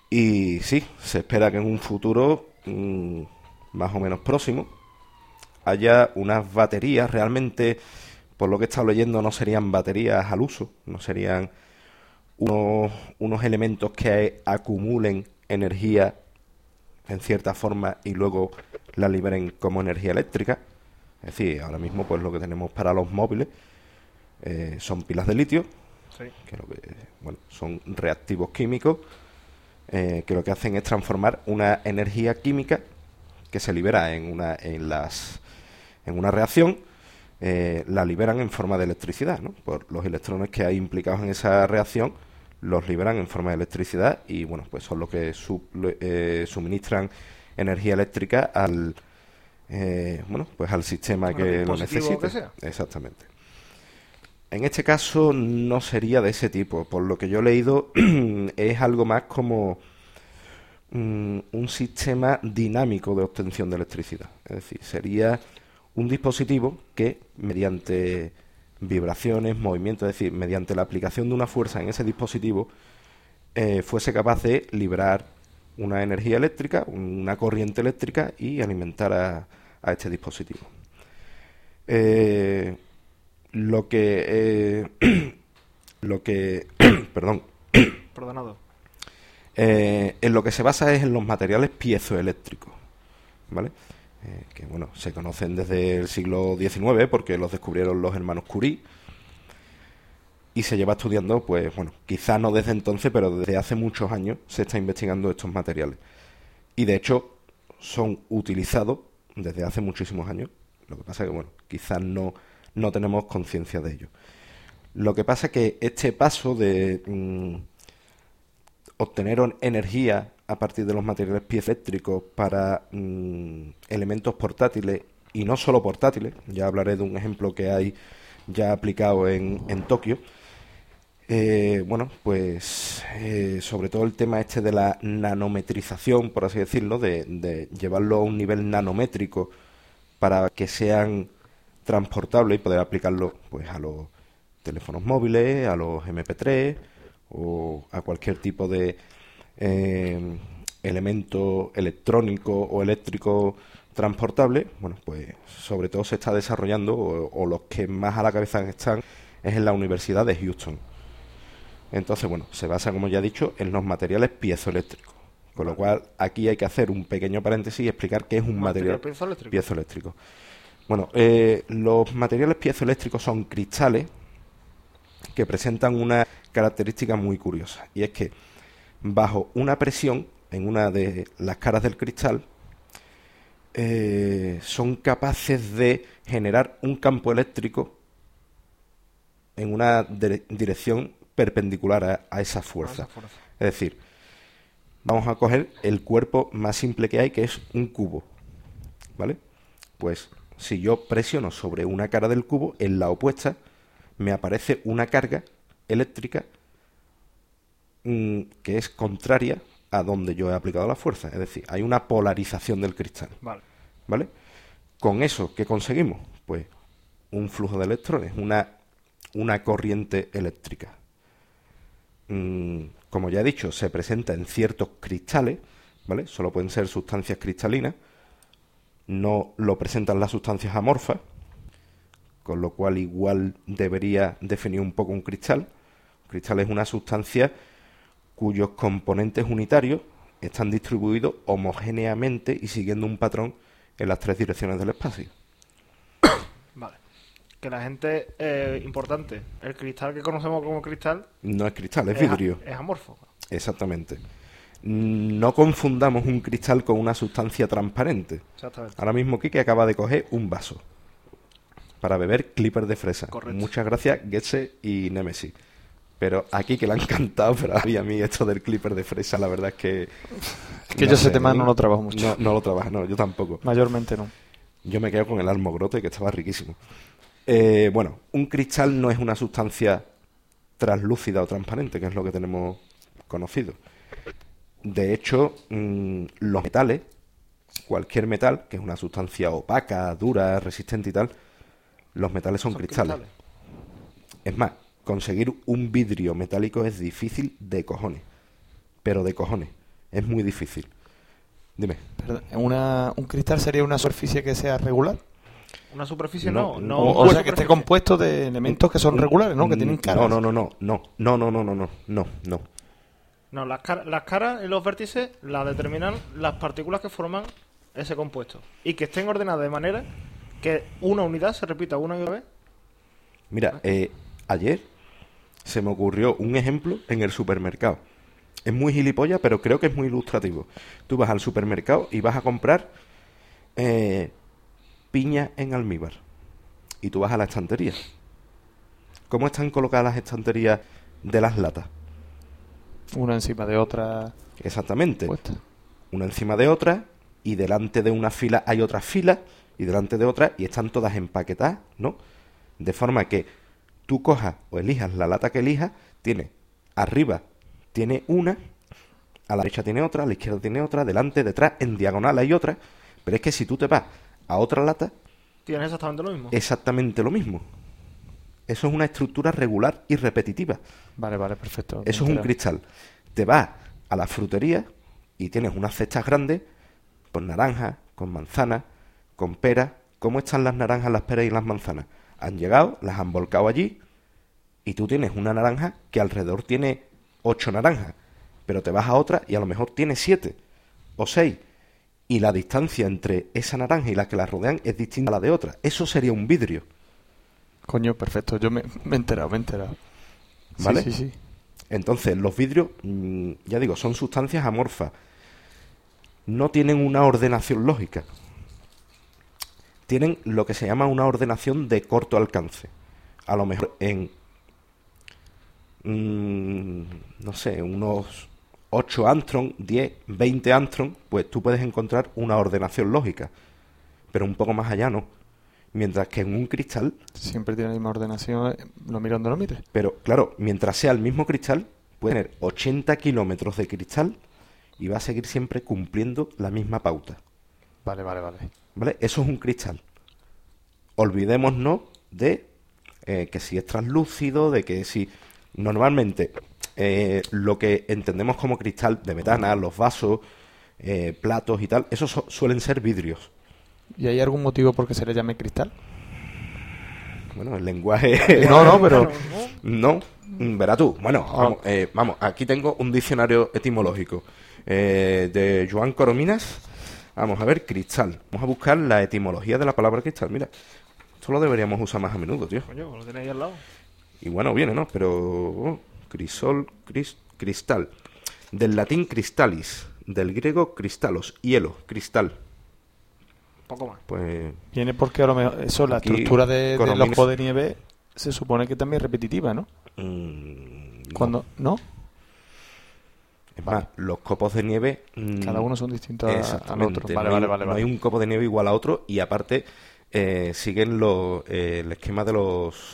Y sí, se espera que en un futuro mmm, más o menos próximo haya unas baterías. Realmente, por lo que he estado leyendo, no serían baterías al uso, no serían unos, unos elementos que acumulen energía en cierta forma y luego la liberen como energía eléctrica. Es decir, ahora mismo pues lo que tenemos para los móviles eh, son pilas de litio, Sí. que, lo que bueno, son reactivos químicos eh, que lo que hacen es transformar una energía química que se libera en una en las en una reacción, eh, la liberan en forma de electricidad, ¿no? Por los electrones que hay implicados en esa reacción, los liberan en forma de electricidad y bueno, pues son los que su, eh, suministran energía eléctrica al eh, bueno, pues al sistema Al que lo dispositivo necesite. que sea. Exactamente. En este caso no sería de ese tipo. Por lo que yo he leído, es algo más como mm, un sistema dinámico de obtención de electricidad. Es decir, sería un dispositivo que mediante vibraciones, movimientos, es decir, mediante la aplicación de una fuerza en ese dispositivo, eh, fuese capaz de liberar una energía eléctrica, una corriente eléctrica y alimentar a, a este dispositivo. Eh, lo que eh, lo que perdón Perdonado. eh, en lo que se basa es en los materiales piezoeléctricos, ¿vale? Eh, que bueno, se conocen desde el siglo diecinueve porque los descubrieron los hermanos Curie y se lleva estudiando, pues bueno, quizá no desde entonces, pero desde hace muchos años se está investigando estos materiales y de hecho son utilizados desde hace muchísimos años. Lo que pasa es que bueno, quizás no no tenemos conciencia de ello. Lo que pasa es que este paso de mmm, obtener energía a partir de los materiales piezoeléctricos para mmm, elementos portátiles, y no solo portátiles, ya hablaré de un ejemplo que hay ya aplicado en, en Tokio, eh, bueno, pues eh, sobre todo el tema este de la nanometrización, por así decirlo, de, de llevarlo a un nivel nanométrico para que sean transportables y poder aplicarlo pues a los teléfonos móviles, a los eme pe tres o a cualquier tipo de eh, elemento electrónico o eléctrico transportable. Bueno, pues sobre todo se está desarrollando, o, o los que más a la cabeza están, es en la Universidad de Houston. Entonces, bueno, se basa, como ya he dicho, en los materiales piezoeléctricos. Con lo cual, aquí hay que hacer un pequeño paréntesis y explicar qué es un Material material piezoeléctrico. piezoeléctrico. Bueno, eh, los materiales piezoeléctricos son cristales que presentan una característica muy curiosa, y es que bajo una presión en una de las caras del cristal eh, son capaces de generar un campo eléctrico en una dire- dirección perpendicular a, a esa fuerza. A esa fuerza. Es decir, vamos a coger el cuerpo más simple que hay, que es un cubo, ¿vale? Pues si yo presiono sobre una cara del cubo, en la opuesta me aparece una carga eléctrica mmm, que es contraria a donde yo he aplicado la fuerza. Es decir, hay una polarización del cristal. Vale. ¿Vale? Con eso, ¿qué conseguimos? Pues un flujo de electrones, una, una corriente eléctrica. Mm, como ya he dicho, se presenta en ciertos cristales, ¿vale? Solo pueden ser sustancias cristalinas. No lo presentan las sustancias amorfas, con lo cual igual debería definir un poco un cristal. Un cristal es una sustancia cuyos componentes unitarios están distribuidos homogéneamente y siguiendo un patrón en las tres direcciones del espacio. Vale. Que la gente, eh, importante, el cristal que conocemos como cristal No es cristal, es a- vidrio. es amorfo. Exactamente. No confundamos un cristal con una sustancia transparente. Exactamente. Ahora mismo Kike acaba de coger un vaso para beber Clipper de fresa. Correcto. Muchas gracias, Getze y Nemesis. Pero aquí que le ha encantado, pero a mí, a mí esto del Clipper de fresa, la verdad es que... Es que yo ese tema no lo trabajo mucho. No, no lo trabajo, no, yo tampoco. Mayormente no. Yo me quedo con el almogrote, que estaba riquísimo. Eh, bueno, un cristal no es una sustancia translúcida o transparente, que es lo que tenemos conocido. De hecho, mmm, los metales, cualquier metal, que es una sustancia opaca, dura, resistente y tal, los metales son, Son cristales. cristales. Es más, conseguir un vidrio metálico es difícil de cojones. Pero de cojones. Es muy difícil. Dime. Perdón, ¿una, ¿un cristal sería una superficie que sea regular? Una superficie No, no, no. no, O, una o sea, que superficie. esté compuesto de elementos que son regulares, ¿no? Que tienen caras. No, no, no, no, no, no, no, no, no, no, no, no. No, las, car- las caras y los vértices las determinan las partículas que forman ese compuesto. Y que estén ordenadas de manera que una unidad se repita una y otra vez. Mira, eh, ayer se me ocurrió un ejemplo en el supermercado. Es muy gilipollas, pero creo que es muy ilustrativo. Tú vas al supermercado y vas a comprar eh, piña en almíbar. Y tú vas a la estantería. ¿Cómo están colocadas las estanterías de las latas? Una encima de otra Exactamente. puesta. Una encima de otra, y delante de una fila hay otras filas, y delante de otras, y están todas empaquetadas, ¿no? De forma que tú cojas o elijas la lata que elijas, tiene arriba tiene una, a la derecha tiene otra, a la izquierda tiene otra, delante, detrás, en diagonal hay otra, pero es que si tú te vas a otra lata, Tienes exactamente lo mismo. exactamente lo mismo. Eso es una estructura regular y repetitiva. Vale, vale, perfecto. Eso es un Entera. cristal. Te vas a la frutería y tienes unas cestas grandes con naranjas, con manzanas, con peras. ¿Cómo están las naranjas, las peras y las manzanas? Han llegado, las han volcado allí y tú tienes una naranja que alrededor tiene ocho naranjas, pero te vas a otra y a lo mejor tiene siete o seis. Y la distancia entre esa naranja y la que la rodean es distinta a la de otra. Eso sería un vidrio. Coño, perfecto. Yo me, me he enterado, me he enterado. Sí, ¿Vale? Sí, sí. Entonces, los vidrios, mmm, ya digo, son sustancias amorfas. No tienen una ordenación lógica. Tienen lo que se llama una ordenación de corto alcance. A lo mejor en, mmm, no sé, unos ocho angstrom, diez, veinte angstrom, pues tú puedes encontrar una ordenación lógica. Pero un poco más allá no. Mientras que en un cristal, Siempre tiene la misma ordenación, eh, lo miro donde lo mires. pero claro, mientras sea el mismo cristal, puede tener ochenta kilómetros de cristal y va a seguir siempre cumpliendo la misma pauta. Vale, vale, vale. ¿Vale? Eso es un cristal. Olvidémonos de eh, que si es translúcido, de que si... Normalmente, eh, lo que entendemos como cristal de metana, los vasos, eh, platos y tal, esos su- suelen ser vidrios. ¿Y hay algún motivo por qué se le llame cristal? Bueno, el lenguaje... No, no, pero... No, mm, verás tú. Bueno, vamos, eh, vamos, aquí tengo un diccionario etimológico eh, de Joan Corominas. Vamos a ver, cristal. Vamos a buscar la etimología de la palabra cristal. Mira, esto lo deberíamos usar más a menudo, tío. Coño, lo tenéis ahí al lado. Y bueno, viene, ¿no? Pero... oh, crisol, cris- cristal. Del latín cristalis. Del griego cristalos, hielo, cristal. Poco más. Pues... Viene porque a lo mejor... Eso, la Aquí, estructura de, de los Coromines- copos de nieve se supone que también es repetitiva, ¿no? mm, no. Cuando... ¿No? Es más, los copos de nieve... mm, Cada uno son distintos a- al exactamente, otro. Vale, no hay- vale, vale. no vale. hay un copo de nieve igual a otro y aparte eh, siguen los, eh, el esquema de los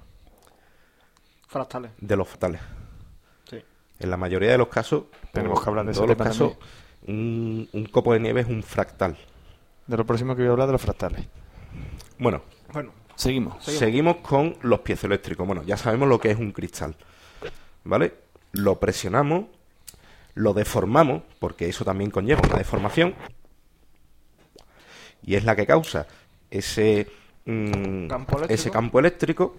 Fractales. de los fatales. Sí. En la mayoría de los casos, Tenemos o que hablar de en ese todos los tema casos, un, un copo de nieve es un fractal. De lo próximo que voy a hablar de los fractales. Bueno, Bueno, Seguimos. Seguimos. seguimos con los piezoeléctricos. Bueno, ya sabemos lo que es un cristal, ¿vale? Lo presionamos, lo deformamos, porque eso también conlleva una deformación, y es la que causa ese, mm, Campo eléctrico. ese campo eléctrico.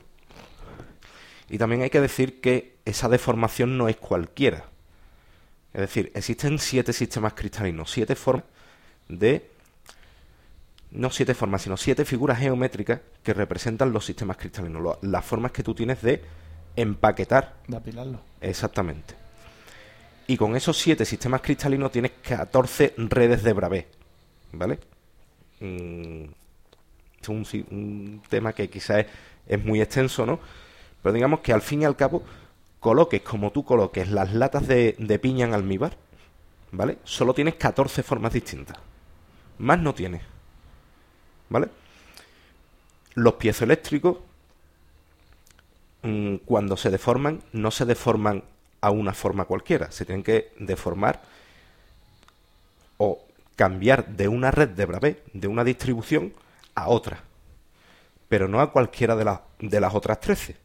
Y también hay que decir que esa deformación no es cualquiera. Es decir, existen siete sistemas cristalinos, siete formas de... No siete formas, sino siete figuras geométricas que representan los sistemas cristalinos, lo- las formas que tú tienes de empaquetar. De apilarlo. Exactamente. Y con esos siete sistemas cristalinos tienes catorce redes de Bravais, ¿vale? Mm, es un, si- un tema que quizás es, es muy extenso, ¿no? Pero digamos que al fin y al cabo, coloques como tú coloques las latas de, de piña en almíbar, ¿vale? Solo tienes catorce formas distintas. Más no tienes, ¿vale? Los piezoeléctricos, mm, cuando se deforman, no se deforman a una forma cualquiera. Se tienen que deformar o cambiar de una red de Bravais, de una distribución, a otra. Pero no a cualquiera de, las de las otras trece.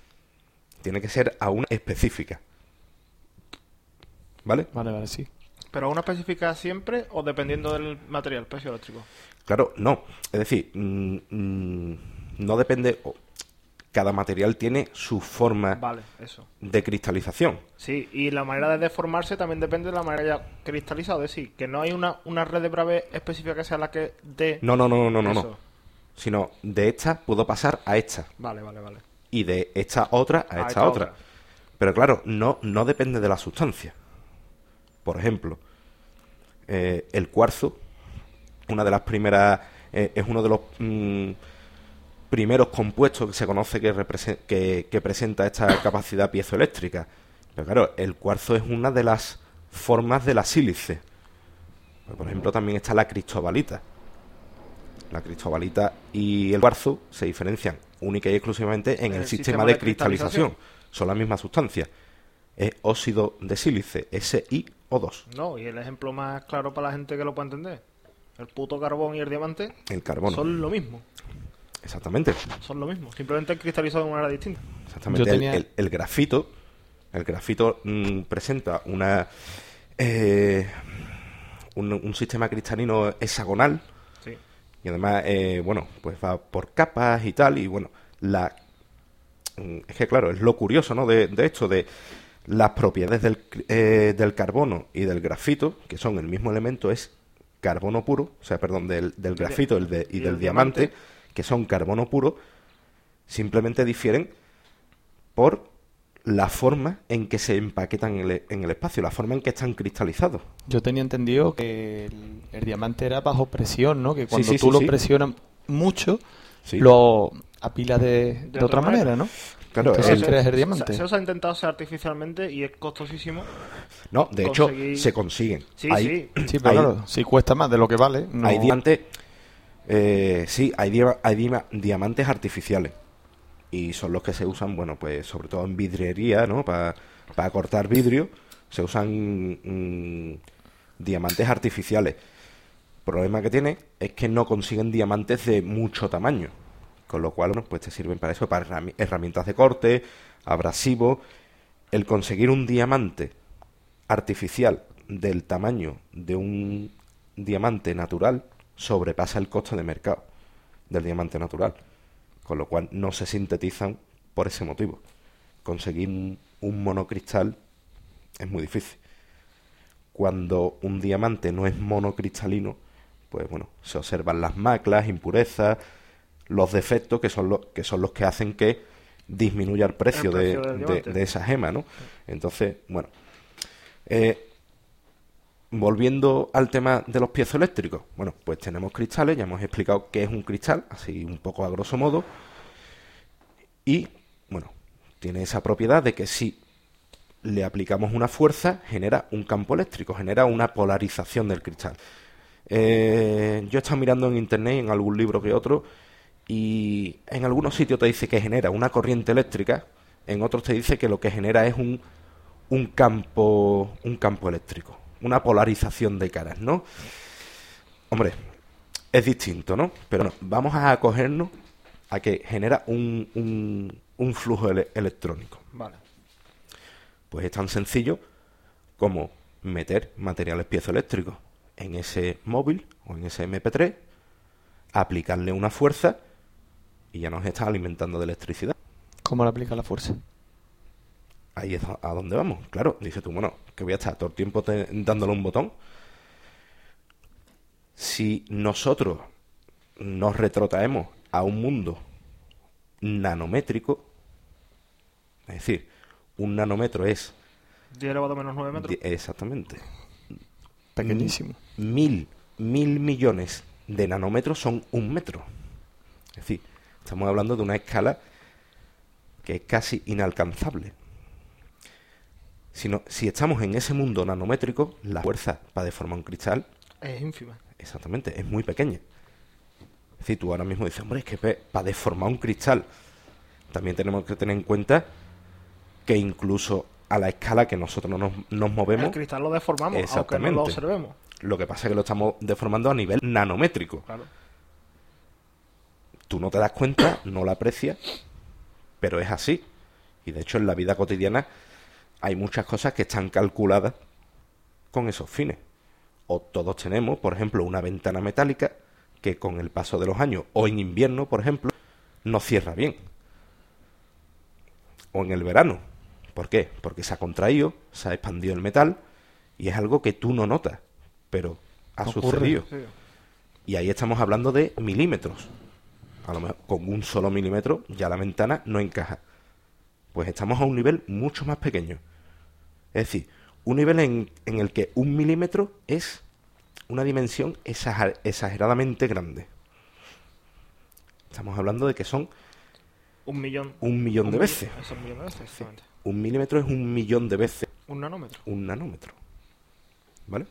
Tiene que ser a una específica. ¿Vale? Vale, vale, sí. ¿Pero una específica siempre o dependiendo del material piezoeléctrico? Claro, no. Es decir, mm, mm, no depende... o- Cada material tiene su forma Vale, eso. de cristalización. Sí, y la manera de deformarse también depende de la manera ya cristalizada. Es decir, que no hay una, una red de Bravais específica que sea la que dé... No, no, no, no, no, no. eso. Sino de esta puedo pasar a esta. Vale, vale, vale. Y de esta otra a, A esta, esta otra. otra. Pero claro, no, no depende de la sustancia. Por ejemplo, eh, el cuarzo, una de las primeras... eh, es uno de los mm, primeros compuestos que se conoce que, represe- que, que presenta esta capacidad piezoeléctrica. Pero claro, el cuarzo es una de las formas de la sílice. Pues, por ejemplo, también está la cristobalita. La cristobalita y el cuarzo se diferencian única y exclusivamente en el, El sistema, sistema de de cristalización. cristalización. Son la misma sustancia. Es óxido de sílice, S I O dos. No, y el ejemplo más claro para la gente que lo pueda entender. El puto carbón y el diamante El carbono. son lo mismo. Exactamente. Son lo mismo. Simplemente cristalizado de una manera distinta. Exactamente. Yo El- tenía- El, el grafito, el grafito mm, presenta una eh, un, un sistema cristalino hexagonal Sí. y además, eh, bueno, pues va por capas y tal y bueno, la mm, es que claro, es lo curioso, ¿no? De, de esto, de las propiedades del, eh, del carbono y del grafito, que son el mismo elemento, es carbono puro, o sea, perdón, del, del grafito el de- y, y del el diamante, diamante. que son carbono puro, simplemente difieren por la forma en que se empaquetan en el, en el espacio, la forma en que están cristalizados. Yo tenía entendido que el, el diamante era bajo presión, ¿no? Que cuando sí, tú sí, lo sí. presionas mucho, Sí. lo apila de, de otra manera, ¿no? Claro, Entonces el- creas el Se, diamante. se os ha intentado hacer artificialmente y es costosísimo. No, de hecho, conseguir- se consiguen. Sí, hay, sí. Sí, pero hay- claro, si cuesta más de lo que vale, no... hay diamantes, eh, sí, hay, dia- hay dima- diamantes artificiales y son los que se usan, bueno, pues sobre todo en vidriería, ¿no? Para cortar vidrio se usan mm, diamantes artificiales. El problema que tiene es que no consiguen diamantes de mucho tamaño, con lo cual, bueno, pues te sirven para eso, para herrami- herramientas de corte, abrasivos. El conseguir un diamante artificial del tamaño de un diamante natural sobrepasa el coste de mercado del diamante natural, con lo cual no se sintetizan por ese motivo. Conseguir un, un monocristal es muy difícil. Cuando un diamante no es monocristalino, pues bueno, se observan las maclas, impurezas, los defectos que son los que son los que hacen que disminuya el precio, El precio de, del de- diamante. de esa gema, ¿no? Entonces, bueno, eh, volviendo al tema de los piezoeléctricos, bueno, pues tenemos cristales, ya hemos explicado qué es un cristal, así un poco a grosso modo, y bueno, tiene esa propiedad de que si le aplicamos una fuerza, genera un campo eléctrico, genera una polarización del cristal. Eh, yo he estado mirando en internet, en algún libro que otro, y en algunos sitios te dice que genera una corriente eléctrica, en otros te dice que lo que genera es un, un campo un campo eléctrico, una polarización de caras, ¿no? Hombre, es distinto, ¿no? Pero no, vamos a acogernos a que genera un, un, un flujo ele- electrónico. Vale. Pues es tan sencillo como meter materiales piezoeléctricos en ese móvil o en ese eme pe tres, aplicarle una fuerza y ya nos está alimentando de electricidad. ¿Cómo le aplica la fuerza? Ahí es a a donde vamos. Claro, dices tú, bueno, que voy a estar todo el tiempo te- dándole un botón. Si nosotros nos retrotraemos a un mundo nanométrico, es decir, un nanómetro es diez elevado a menos nueve metros. di- exactamente Pequeñísimo. mil, mil millones de nanómetros son un metro. Es decir, estamos hablando de una escala que es casi inalcanzable. Si, no- si estamos en ese mundo nanométrico, la fuerza para deformar un cristal, Es ínfima. exactamente, es muy pequeña. Es decir, tú ahora mismo dices, hombre, es que pe- para deformar un cristal, también tenemos que tener en cuenta que incluso a la escala que nosotros nos, nos movemos, El cristal lo deformamos, aunque no Exactamente. lo observemos. lo que pasa es que lo estamos deformando a nivel nanométrico. Claro. Tú no te das cuenta, no lo aprecias, pero es así. Y de hecho en la vida cotidiana hay muchas cosas que están calculadas con esos fines. O todos tenemos, por ejemplo, una ventana metálica que con el paso de los años, o en invierno, por ejemplo, no cierra bien. O en el verano. ¿Por qué? Porque se ha contraído, se ha expandido el metal y es algo que tú no notas, pero ha Ocurre, sucedido. Sí. Y ahí estamos hablando de milímetros. A lo mejor con un solo milímetro ya la ventana no encaja. Pues estamos a un nivel mucho más pequeño. Es decir, un nivel en, en el que un milímetro es una dimensión exager- exageradamente grande. Estamos hablando de que son Un millón. un millón de un veces. millón- Eso, un millón de veces, exactamente. Un milímetro es un millón de veces Un nanómetro. un nanómetro. ¿Vale?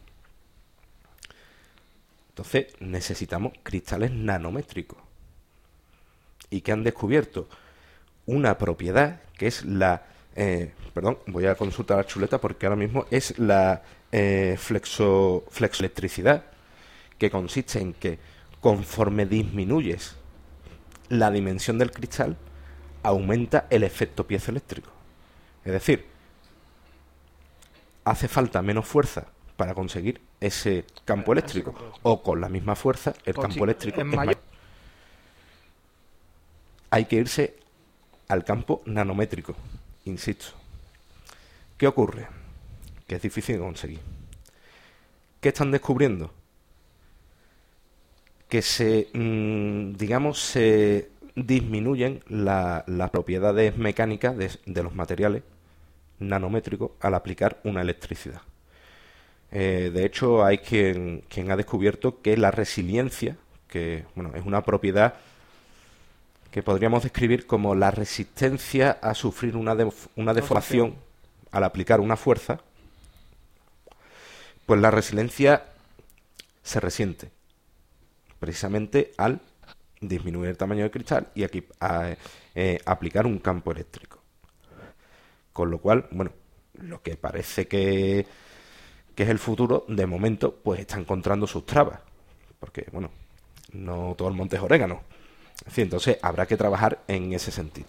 Entonces necesitamos cristales nanométricos. ¿Y qué han descubierto? Una propiedad que es la... eh, perdón, voy a consultar la chuleta porque ahora mismo es la eh, flexo, flexoelectricidad, que consiste en que conforme disminuyes la dimensión del cristal, aumenta el efecto piezoeléctrico. Es decir, hace falta menos fuerza para conseguir ese campo Ese eléctrico, campo eléctrico. o con la misma fuerza el Pues campo sí, eléctrico es es mayor. mayor. Hay que irse al campo nanométrico, insisto. ¿Qué ocurre? Que es difícil de conseguir. ¿Qué están descubriendo? Que se, mm, digamos, se disminuyen la- las propiedades mecánicas de, de los materiales nanométricos al aplicar una electricidad. Eh, de hecho, hay quien, quien ha descubierto que la resiliencia, que bueno, es una propiedad que podríamos describir como la resistencia a sufrir una, def- una deformación al aplicar una fuerza, pues la resiliencia se resiente precisamente al disminuir el tamaño del cristal y aquí a, eh, aplicar un campo eléctrico. Con lo cual, bueno, lo que parece que, que es el futuro, de momento, pues está encontrando sus trabas. Porque, bueno, no todo el monte es orégano. En fin, entonces habrá que trabajar en ese sentido.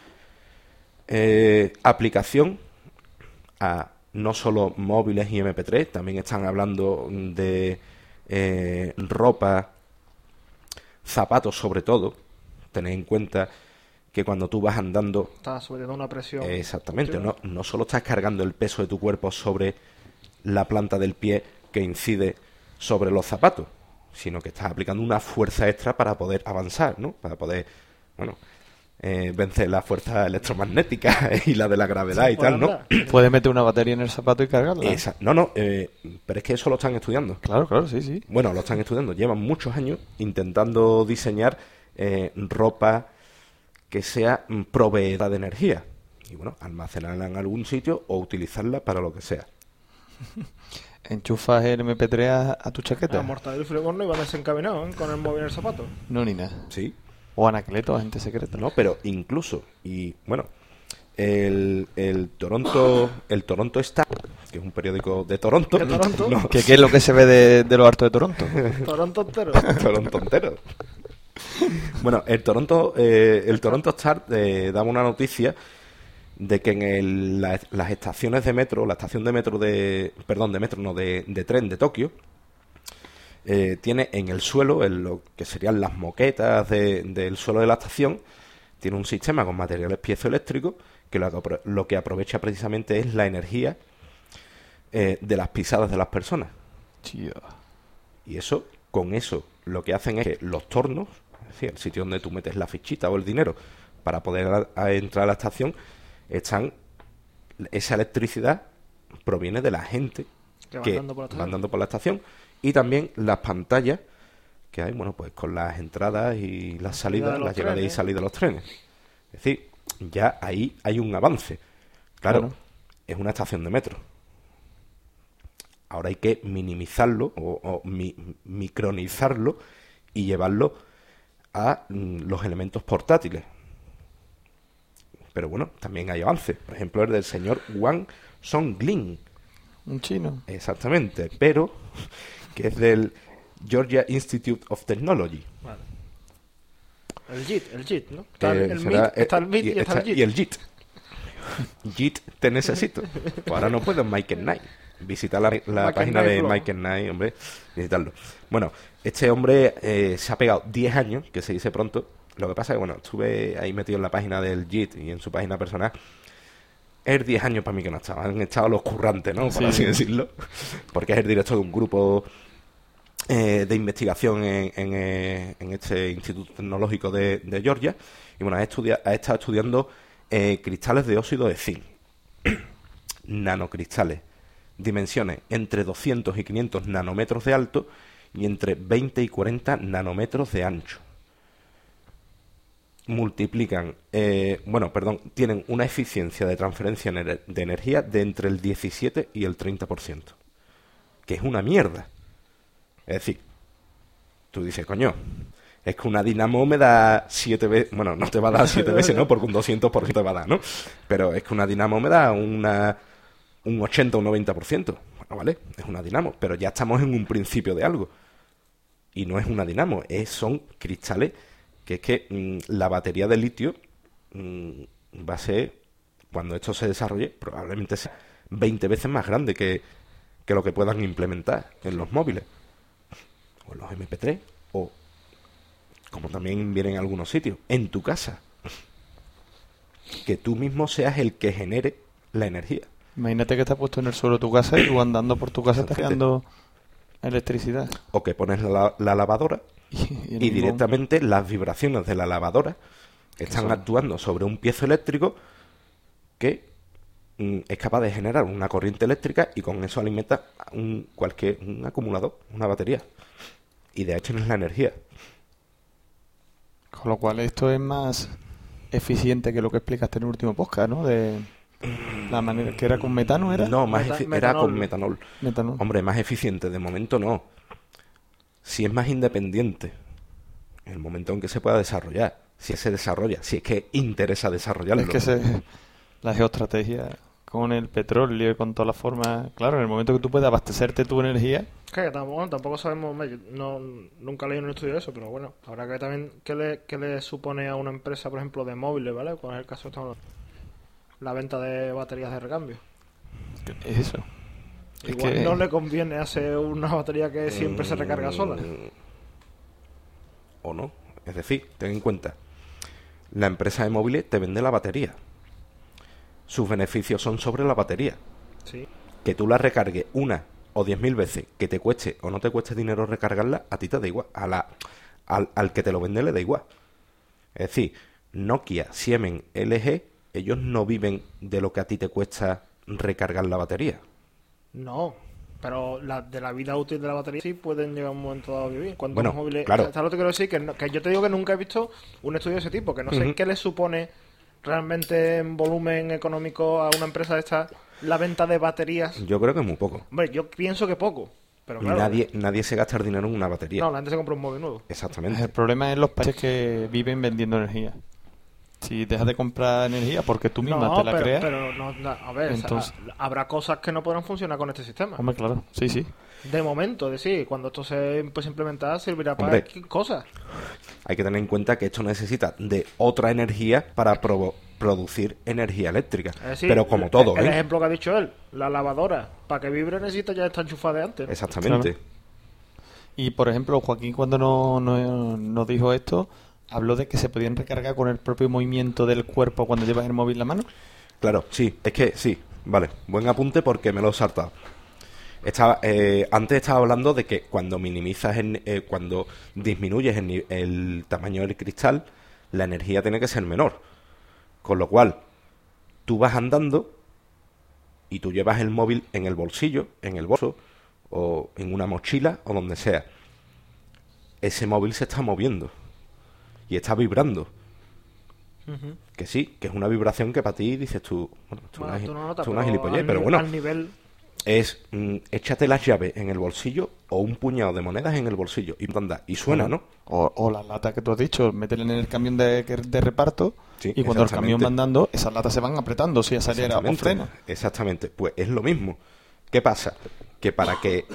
Eh, aplicación a no solo móviles y eme pe tres, también están hablando de eh, ropa, zapatos sobre todo. Tened en cuenta que cuando tú vas andando, Está sometiendo una presión. eh, exactamente, continua. no, no solo estás cargando el peso de tu cuerpo sobre la planta del pie que incide sobre los zapatos, sino que estás aplicando una fuerza extra para poder avanzar, ¿no? Para poder, bueno, eh, vencer la fuerza electromagnética y la de la gravedad y Por tal, ¿no? andar. Puedes meter una batería en el zapato y cargarla. Esa- no, no, eh, pero es que eso lo están estudiando. Claro, claro, sí, sí. Bueno, lo están estudiando. Llevan muchos años intentando diseñar eh, ropa que sea mm, proveedora de energía. Y bueno, almacenarla en algún sitio o utilizarla para lo que sea. Enchufas el eme pe tres a, a tu El chaqueta. amortador y fregador no iban desencaminados, ¿eh? Con el móvil en el zapato. No, ni nada. Sí. O anacleto, agente secreto. No, pero incluso, y bueno, el, el Toronto el Toronto Star, que es un periódico de Toronto, ¿De Toronto? no, ¿Qué, qué es lo que se ve de, de lo harto de Toronto? Toronto entero. Toronto entero. Bueno, el Toronto eh, el Toronto Star eh, daba una noticia de que en el- la- las estaciones de metro, la estación de metro de, perdón, de metro, no, de, de tren de Tokio, eh, tiene en el suelo, en lo que serían las moquetas de- del suelo de la estación, tiene un sistema con materiales piezoeléctricos que lo, que apro- lo que aprovecha precisamente es la energía eh, de las pisadas de las personas. Tío. Y eso, con eso, lo que hacen es que los tornos, es decir, el sitio donde tú metes la fichita o el dinero para poder a- a entrar a la estación, están, esa electricidad proviene de la gente Que van que dando por la estación. van dando por la estación, y también las pantallas que hay, bueno, pues con las entradas y las salida salidas, de los las llegadas y trenes. salidas de los trenes. Es decir, ya ahí hay un avance. Claro, Claro. es una estación de metro. Ahora hay que minimizarlo o, o mi- micronizarlo y llevarlo a mm, los elementos portátiles. Pero bueno, también hay avances. Por ejemplo, el del señor Wang Songlin. Un chino. Exactamente, pero que es del Georgia Institute of Technology. Vale. El JIT, el JIT, ¿no? Está Eh, el, el será- MIT, está el eh, MIT y, y está el está- JIT. y el JIT. JIT, te necesito. Pues ahora no puedo Michael Knight. visitar la, la Michael página Knight de Blog. Michael Knight, hombre, visitarlo. Bueno, este hombre eh, se ha pegado diez años, que se dice pronto. Lo que pasa es que, bueno, estuve ahí metido en la página del J I T y en su página personal. Es diez años para mí que no estaba. Han estado los currantes, ¿no? Por Sí. así decirlo. Porque es el director de un grupo eh, de investigación en, en, eh, en este Instituto Tecnológico de, de Georgia. Y bueno, ha, estudia- ha estado estudiando eh, cristales de óxido de zinc. Nanocristales. Dimensiones entre doscientos y quinientos nanómetros de alto y entre veinte y cuarenta nanómetros de ancho. Multiplican, eh, bueno, perdón, tienen una eficiencia de transferencia ener- de energía de entre el diecisiete y el treinta por ciento. Que es una mierda. Es decir, tú dices, coño, es que una dinamo me da siete veces, bueno, no te va a dar siete veces, ¿no? Porque un doscientos por ciento te va a dar, ¿no? Pero es que una dinamo me da una, un ochenta o un noventa por ciento. Bueno, vale, es una dinamo, pero ya estamos en un principio de algo. Y no es una dinamo, es, son cristales que es que mm, la batería de litio mm, va a ser, cuando esto se desarrolle, probablemente sea veinte veces más grande que, que lo que puedan implementar en los móviles, o en los eme pe tres, o como también viene en algunos sitios, en tu casa. Que tú mismo seas el que genere la energía. Imagínate que estás puesto en el suelo de tu casa y tú andando por tu casa estás creando electricidad. O que pones la, la lavadora Y, y el y mismo- directamente las vibraciones de la lavadora están Eso. actuando sobre un piezo eléctrico que mm, es capaz de generar una corriente eléctrica y con eso alimenta un cualquier un acumulador, una batería. Y de hecho no es la energía. Con lo cual esto es más eficiente que lo que explicaste en el último podcast, ¿no? De la manera que era con metano, ¿era? No, más Meta- efi- era metanol. con metanol. Metano. Hombre, más eficiente, de momento no. Si es más independiente, en el momento en que se pueda desarrollar, si se desarrolla, si es que interesa desarrollarlo. Es que se, la geoestrategia con el petróleo y con todas las formas... Claro, en el momento que tú puedas abastecerte tu energía... Que tampoco, bueno, tampoco sabemos, hombre, yo no, nunca he leído un estudio de eso, pero bueno, habrá que ver también qué le, qué le supone a una empresa, por ejemplo, de móviles, ¿vale? Con el caso que estamos hablando, la venta de baterías de recambio. Es eso. Es Igual que- no le conviene hacer una batería que siempre se recarga sola. Mm, o no. Es decir, ten en cuenta, la empresa de móviles te vende la batería. Sus beneficios son sobre la batería. Sí. Que tú la recargues una o diez mil veces, que te cueste o no te cueste dinero recargarla, a ti te da igual. A la, al, al que te lo vende le da igual. Es decir, Nokia, Siemens, ele ge, ellos no viven de lo que a ti te cuesta recargar la batería. No, pero la, de la vida útil de la batería sí pueden llegar a un momento dado a vivir. ¿Cuántos Bueno, móviles? claro. O sea, ¿sabes lo que quiero decir? Que, no- que yo te digo que nunca he visto un estudio de ese tipo, que no sé Ujú. qué le supone realmente en volumen económico a una empresa de esta la venta de baterías. Yo creo que es muy poco. Hombre, yo pienso que poco, pero claro. Nadie, nadie se gasta el dinero en una batería. No, la gente se compra un móvil nuevo. Exactamente. El problema es los países que viven vendiendo energía. Si dejas de comprar energía porque tú misma No, te la pero, creas... pero no, no, a ver, o sea, Entonces- habrá cosas que no podrán funcionar con este sistema. Hombre, claro. Sí, sí. De momento, es decir, cuando esto se empiece a implementar, servirá para Hombre. X cosas. Hay que tener en cuenta que esto necesita de otra energía para provo- producir energía eléctrica. Es decir, Pero como todo, el ¿eh? ejemplo que ha dicho él, la lavadora, para que vibre necesita ya estar enchufada de antes. Exactamente. Claro. Y, por ejemplo, Joaquín, cuando no- no- nos dijo esto, habló de que se podían recargar con el propio movimiento del cuerpo cuando llevas el móvil en la mano. Claro, sí, es que sí, vale, buen apunte porque me lo he saltado. Estaba, eh, antes estaba hablando de que cuando minimizas, el- eh, cuando disminuyes el, ni- el tamaño del cristal, la energía tiene que ser menor. Con lo cual, tú vas andando y tú llevas el móvil en el bolsillo, en el bolso, o en una mochila, o donde sea. Ese móvil se está moviendo y está vibrando. Ujú. Que sí, que es una vibración que para ti dices tú, bueno, esto es Bueno, una, tú no notas, esto es una pero gilipollez, al pero ni- bueno, al nivel... es mm, échate las llaves en el bolsillo o un puñado de monedas en el bolsillo y anda, y suena, ¿no? O, o las latas que tú has dicho, métela en el camión de, de reparto Sí, y cuando el exactamente. camión va andando, esas latas se van apretando si acelera o Exactamente, frena. exactamente, pues es lo mismo. ¿Qué pasa? Que para que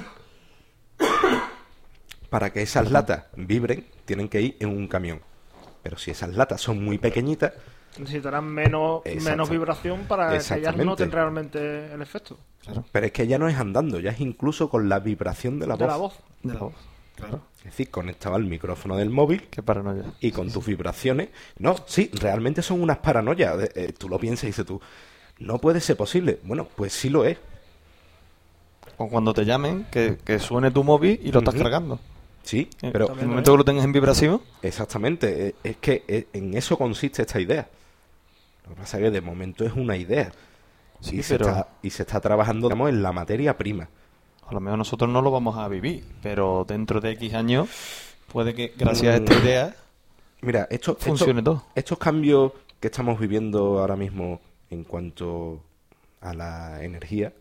para que esas latas vibren, tienen que ir en un camión. Pero si esas latas son muy pequeñitas, Necesitarán menos, Exacto. menos vibración para que ellas Exactamente. noten realmente el efecto. Claro. Pero es que ya no es andando, ya es incluso con la vibración de la De voz. la voz. De la voz. Claro. Es decir, conectado al micrófono del móvil Qué paranoia. y con tus vibraciones. No, sí, realmente son unas paranoias. Eh, eh, tú lo piensas y dices tú, no puede ser posible. Bueno, pues sí lo es. O cuando te llamen, que, que suene tu móvil y lo estás Ujú. cargando. Sí, Eh, pero En el momento que lo tengas en vibración, exactamente, eh, es que eh, en eso consiste esta idea. Lo que pasa es que de momento es una idea. sí, y, se pero está, y se está trabajando, digamos, en la materia prima. a lo mejor nosotros no lo vamos a vivir, pero dentro de X años puede que gracias a esta Mm. idea Mira, esto, funcione esto- todo. estos cambios que estamos viviendo ahora mismo en cuanto a la energía,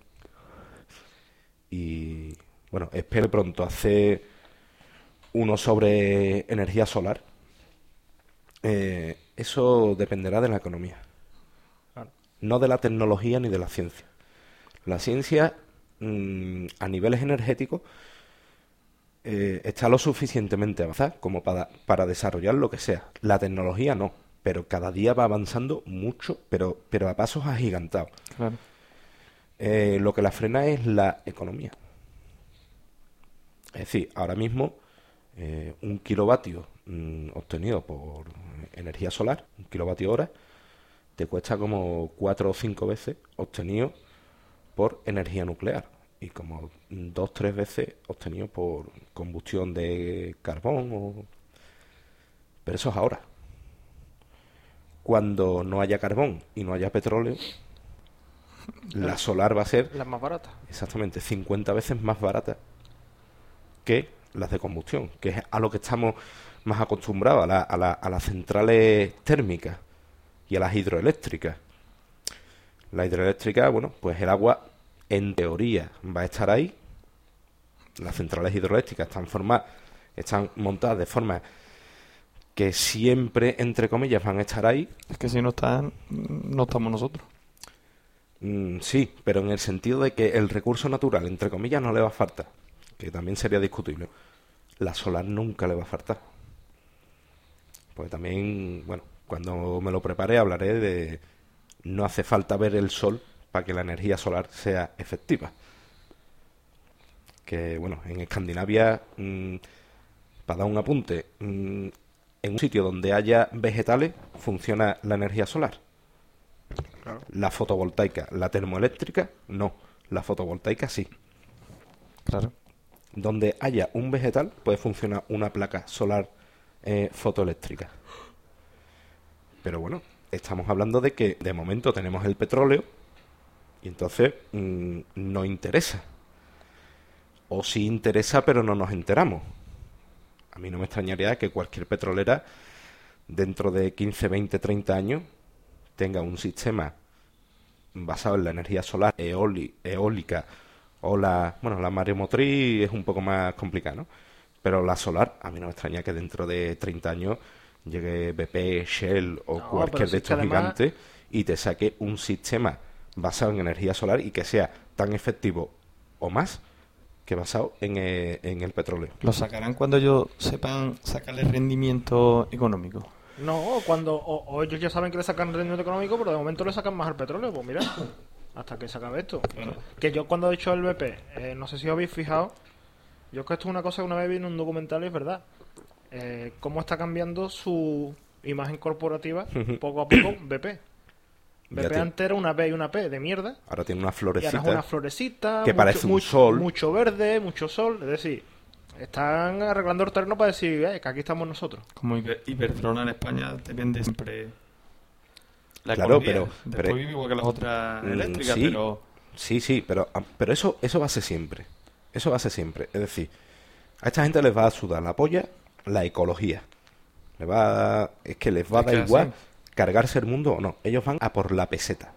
y bueno, espero pronto hacer uno sobre energía solar, eh, eso dependerá de la economía, Claro. no de la tecnología ni de la ciencia. La ciencia, mm, a niveles energéticos, eh, está lo suficientemente avanzada como para, para desarrollar lo que sea. La tecnología no, pero cada día va avanzando mucho, pero, pero a pasos agigantados. Claro. Eh, lo que la frena es la economía. Es decir, ahora mismo eh, un kilovatio mm, obtenido por energía solar, un kilovatio hora, te cuesta como cuatro o cinco veces obtenido por energía nuclear y como dos o tres veces obtenido por combustión de carbón. O... Pero eso es ahora. Cuando no haya carbón y no haya petróleo, la solar va a ser Las más baratas. exactamente cincuenta veces más barata que las de combustión, que es a lo que estamos más acostumbrados, a, la- a la- a las centrales térmicas y a las hidroeléctricas. La hidroeléctrica, bueno, pues el agua en teoría va a estar ahí. Las centrales hidroeléctricas están formadas, están montadas de forma que siempre, entre comillas, van a estar ahí. Es que si no están, no estamos nosotros. Mm, sí, pero en el sentido de que el recurso natural, entre comillas, no le va a faltar, que también sería discutible. La solar nunca le va a faltar. Porque también, bueno, cuando me lo prepare hablaré de no hace falta ver el sol para que la energía solar sea efectiva. Que, bueno, en Escandinavia, mm, para dar un apunte, mm, en un sitio donde haya vegetales funciona la energía solar. Claro. La fotovoltaica, la termoeléctrica, no. La fotovoltaica sí. Claro. Donde haya un vegetal puede funcionar una placa solar eh, fotoeléctrica. Pero bueno, estamos hablando de que de momento tenemos el petróleo y entonces mm, no interesa. O sí interesa, pero no nos enteramos. A mí no me extrañaría que cualquier petrolera dentro de quince, veinte, treinta años tenga un sistema basado en la energía solar eoli- eólica o la, bueno, la mareomotriz es un poco más complicada, ¿no? Pero la solar, a mí no me extraña que dentro de treinta años llegue B P, Shell o No, pero cualquier si de es que estos además- gigantes y te saque un sistema basado en energía solar y que sea tan efectivo o más que basado en, eh, en el petróleo. Lo sacarán cuando ellos sepan sacarle rendimiento económico. No, cuando o, o ellos ya saben que le sacan rendimiento económico, pero de momento le sacan más al petróleo. Pues mira, hasta que se acabe esto. Que yo cuando he hecho el B P, eh, no sé si os habéis fijado, yo es que esto es una cosa que una vez vi en un documental y es verdad. Eh, cómo está cambiando su imagen corporativa poco a poco B P. Ya B P tiene- antes era una B y una P de mierda. Ahora tiene una Y ahora es florecita una florecita, que mucho, parece un mucho- sol. mucho verde, mucho sol. Es decir, están arreglando el terreno para decir eh, que aquí estamos nosotros. Como Iber- Iberdrola en España te vende siempre la Claro, economía. pero- Después pero- vive igual que las otras Mm, eléctricas, sí. pero Sí, sí, pero, ah, pero eso, eso va a ser siempre. Eso va a ser siempre. Es decir, a esta gente les va a sudar la polla la ecología. Le va a- es que les va a Es dar que igual así. cargarse el mundo o no. Ellos van a por la peseta.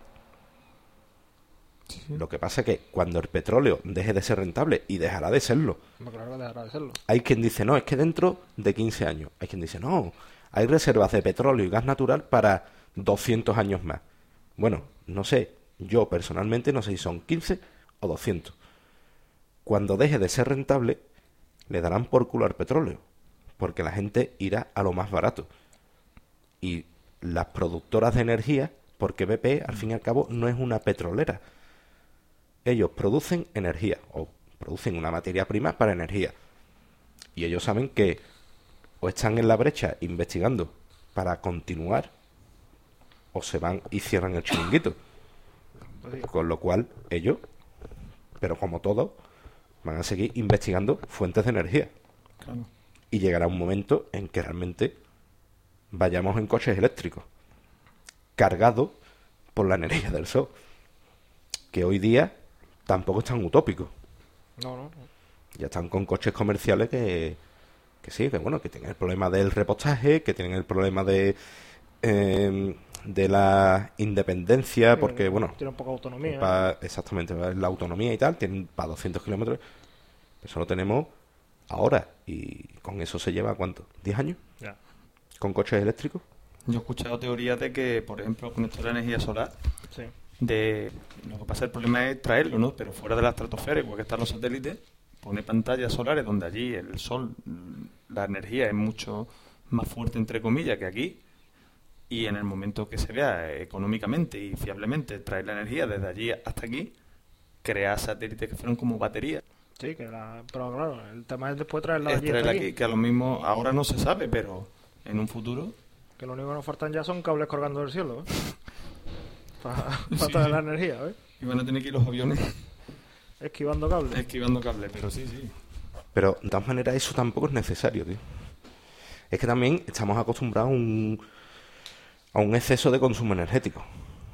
Lo que pasa es que cuando el petróleo deje de ser rentable, y dejará de serlo, Hombre, claro que dejará de serlo. hay quien dice, no, es que dentro de quince años. Hay quien dice, no, hay reservas de petróleo y gas natural para doscientos años más. Bueno, no sé, yo personalmente no sé si son quince o doscientos. Cuando deje de ser rentable, le darán por culo al petróleo, porque la gente irá a lo más barato. Y las productoras de energía, porque B P, al fin y al cabo, no es una petrolera. Ellos producen energía, o producen una materia prima para energía. Y ellos saben que o están en la brecha investigando para continuar, o se van y cierran el chiringuito. Con lo cual, ellos, pero como todos, van a seguir investigando fuentes de energía. Claro. Y llegará un momento en que realmente vayamos en coches eléctricos, cargados por la energía del sol, que hoy día tampoco es tan utópico. No, no, no. Ya están con coches comerciales que, que sí, que bueno, que tienen el problema del repostaje, que tienen el problema de eh, de la independencia, Sí, porque bueno, tiene un poco de autonomía. pa- exactamente, la autonomía y tal, tienen para doscientos kilómetros. Eso lo tenemos ahora, y con eso se lleva, ¿cuánto? ¿diez años? Ya. Con coches eléctricos. Yo he escuchado teorías de que, por ejemplo, con esto de la energía solar, Sí. de lo que pasa, el problema es traerlo, ¿no? Pero fuera de la estratosfera, igual que están los satélites, pone pantallas solares donde allí el sol, mm, la energía es mucho más fuerte, entre comillas, que aquí, y en el momento que se vea económicamente y fiablemente traer la energía desde allí hasta aquí, crear satélites que fueran como baterías. Sí, que la... pero claro, el tema es después traerla de Es allí hasta traerla aquí. aquí, que a lo mismo ahora no se sabe, pero en un futuro... Que lo único que nos faltan ya son cables colgando del cielo, ¿eh? Para Sí, traer sí. la energía, ¿eh? Y van a tener que ir los aviones Esquivando cables. esquivando cables, pero sí, sí. Pero de todas maneras eso tampoco es necesario, tío. Es que también estamos acostumbrados a un, a un exceso de consumo energético.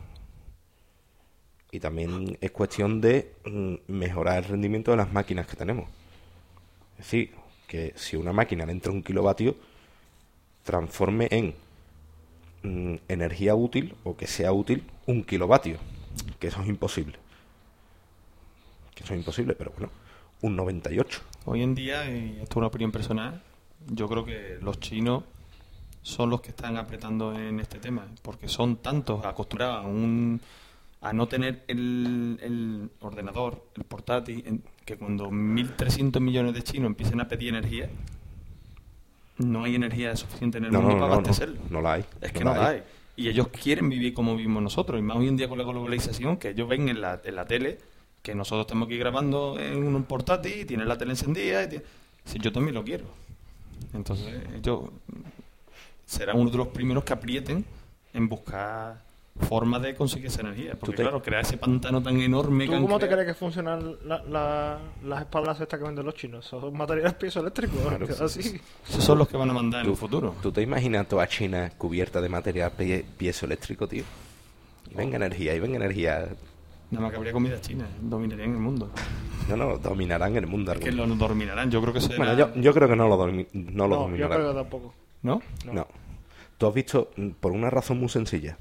Y también es cuestión de mm, mejorar el rendimiento de las máquinas que tenemos. Es decir, que si una máquina le entra un kilovatio, transforme en mm, energía útil, o que sea útil, un kilovatio. Que eso es imposible. Que eso es imposible, pero bueno, un noventa y ocho. Hoy en día, y esto es una opinión personal, yo creo que los chinos son los que están apretando en este tema, porque son tantos acostumbrados a, un, a no tener el, el ordenador, el portátil, en- que cuando mil trescientos millones de chinos empiecen a pedir energía, no hay energía suficiente en el No, mundo no, para no, no, abastecerlo. no la hay. Es que no, la hay. Y ellos quieren vivir como vivimos nosotros, y más hoy en día con la globalización, que ellos ven en la, en la tele que nosotros estamos aquí grabando en un portátil, y tienen la tele encendida, y tiene- si yo también lo quiero. Entonces ellos serán uno de los primeros que aprieten en buscar formas de conseguir esa energía. Porque te- claro, crear ese pantano tan enorme ¿Tú que han cómo te creado- crees que funcionan la- la- las espaldas estas que venden los chinos? Son materiales piezoeléctricos, Claro. así. Esos son los que van a mandar en ¿Tú, el futuro. ¿Tú te imaginas toda China cubierta de material pie- piezoeléctrico, tío? Y venga energía, y venga energía. Nada más que habría comida china, dominarían el mundo. No, no, dominarán el mundo. Es que algún- lo dominarán, yo creo que será... Bueno, yo, yo creo que no lo, domi- no lo No, yo dominarán. creo que tampoco. ¿No? no. No. Tú has visto, mm, por una razón muy sencilla,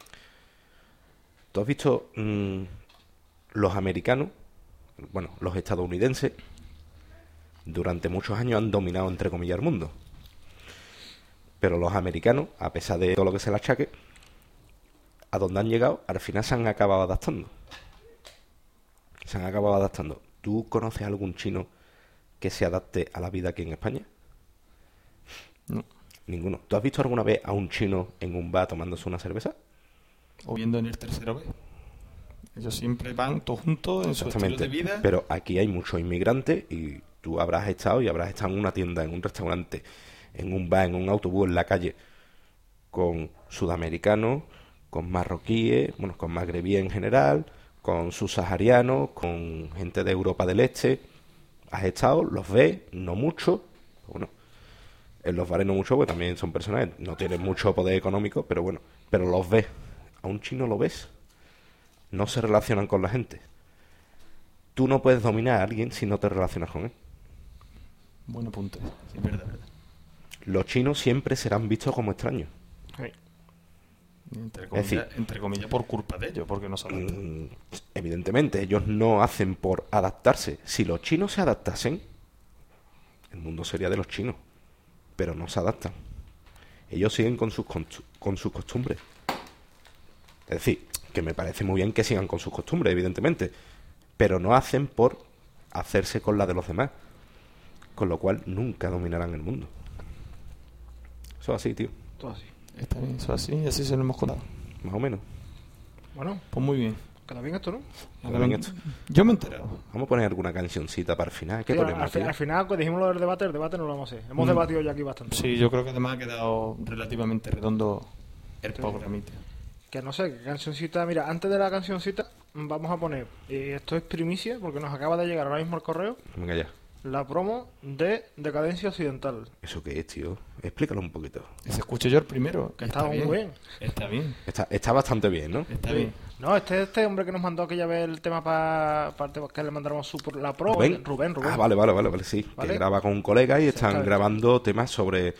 tú has visto mm, los americanos, bueno, los estadounidenses, durante muchos años han dominado, entre comillas, el mundo. Pero los americanos, a pesar de todo lo que se le achaque, a donde han llegado, al final se han acabado adaptando. Se han acabado adaptando. ¿Tú conoces algún chino que se adapte a la vida aquí en España? No. Ninguno. ¿Tú has visto alguna vez a un chino en un bar tomándose una cerveza? O viendo en el tercero B. Ellos siempre van todos juntos en su estilo de vida. Pero aquí hay muchos inmigrantes y tú habrás estado y habrás estado en una tienda, en un restaurante, en un bar, en un autobús, en la calle, con sudamericanos, con marroquíes, bueno, con magrebíes en general, con subsaharianos, con gente de Europa del Este. Has estado, los ves, no mucho, bueno, en los bares no mucho, porque también son personas, no tienen mucho poder económico, pero bueno, pero los ves. A un chino lo ves. No se relacionan con la gente. Tú no puedes dominar a alguien si no te relacionas con él. Buen apunte. Sí, es verdad, verdad. Los chinos siempre serán vistos como extraños. Sí. Entre Es comillas, decir- entre comillas por culpa de ellos, porque no saben. Mm, evidentemente, ellos no hacen por adaptarse. Si los chinos se adaptasen, el mundo sería de los chinos. Pero no se adaptan. Ellos siguen con sus, contu- con sus costumbres. Es decir, que me parece muy bien que sigan con sus costumbres, evidentemente. Pero no hacen por hacerse con la de los demás. Con lo cual, nunca dominarán el mundo. Eso es así, tío. Todo así. Está bien, eso así, y así se lo hemos contado. Más o menos. Bueno, Pues muy bien. queda bien esto, ¿no? Queda bien esto. Yo me he enterado. Vamos a poner alguna cancioncita para el final. ¿Qué Sí, al, ponemos, al fi- tío? al final, pues dijimos lo del debate, el debate no lo vamos a hacer. Hemos debatido ya aquí bastante. Sí, yo creo que además ha quedado relativamente redondo el programita. Que no sé, qué cancioncita. Mira, antes de la cancioncita, vamos a poner, y esto es primicia, porque nos acaba de llegar ahora mismo el correo, Venga ya. la promo de Decadencia Occidental. ¿Eso qué es, tío? Explícalo un poquito. Que se escuche yo el primero. Que Está está muy bien. bien. Está bien. Está, está bastante bien, ¿no? Está Sí. bien. No, este es este hombre que nos mandó aquella vez el tema para que le mandáramos su, la pro. ¿Rubén? Rubén, Rubén. Ah, vale, vale, vale, vale, sí. ¿Vale? Que graba con un colega y están Exactamente. grabando temas sobre...